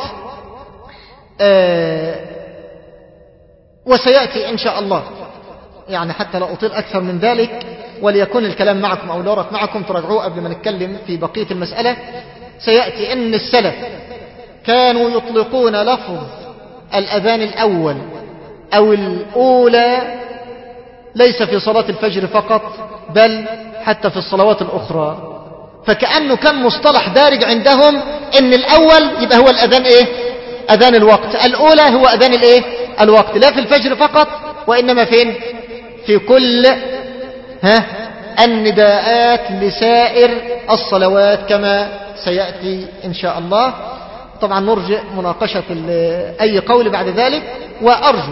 آه وسيأتي إن شاء الله، يعني حتى لا أطيل أكثر من ذلك وليكون الكلام معكم أو الورق معكم تراجعوه قبل ما نتكلم في بقية المسألة. سيأتي أن السلف كانوا يطلقون لفظ الأذان الأول أو الأولى ليس في صلاة الفجر فقط بل حتى في الصلوات الأخرى، فكأنه كان مصطلح دارج عندهم أن الأول يبقى هو الأذان إيه؟ أذان الوقت، الأولى هو أذان الإيه؟ الوقت، لا في الفجر فقط وإنما فين؟ في كل ها النداءات لسائر الصلوات كما سيأتي إن شاء الله. طبعا نرجع مناقشة أي قول بعد ذلك. وأرجو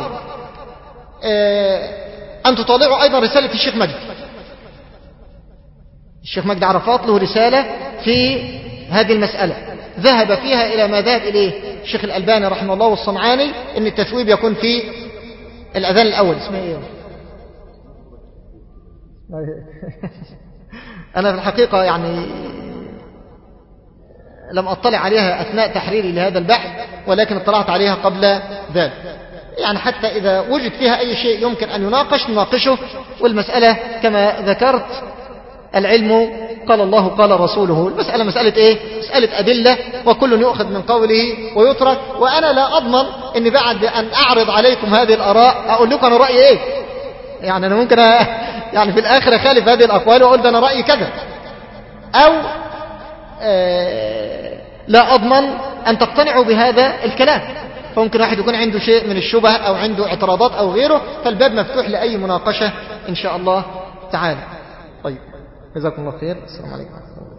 أن تطالعوا أيضا رسالة الشيخ مجد. الشيخ مجد عرفات له رسالة في هذه المسألة ذهب فيها إلى ما ذهب إليه الشيخ الألباني رحمه الله والصنعاني، إن التثويب يكون في الأذان الأول. اسمه إيه؟ أنا في الحقيقة يعني لم أطلع عليها أثناء تحريري لهذا البحث، ولكن اطلعت عليها قبل ذلك، يعني حتى إذا وجد فيها أي شيء يمكن أن يناقش نناقشه. والمسألة كما ذكرت العلم قال الله قال رسوله، المسألة مسألة إيه؟ مسألة أدلة، وكل يؤخذ من قوله ويترك. وأنا لا أضمن أني بعد أن أعرض عليكم هذه الآراء أقول لكم أنا رأيي إيه. يعني أنا ممكن أ... يعني في الآخر أخالف هذه الأقوال وأقول ده أنا رأيي كذا، أو آه... لا أضمن أن تقتنعوا بهذا الكلام. فممكن واحد يكون عنده شيء من الشبه أو عنده اعتراضات أو غيره، فالباب مفتوح لأي مناقشة إن شاء الله تعالى. طيب، جزاكم الله خير. السلام عليكم.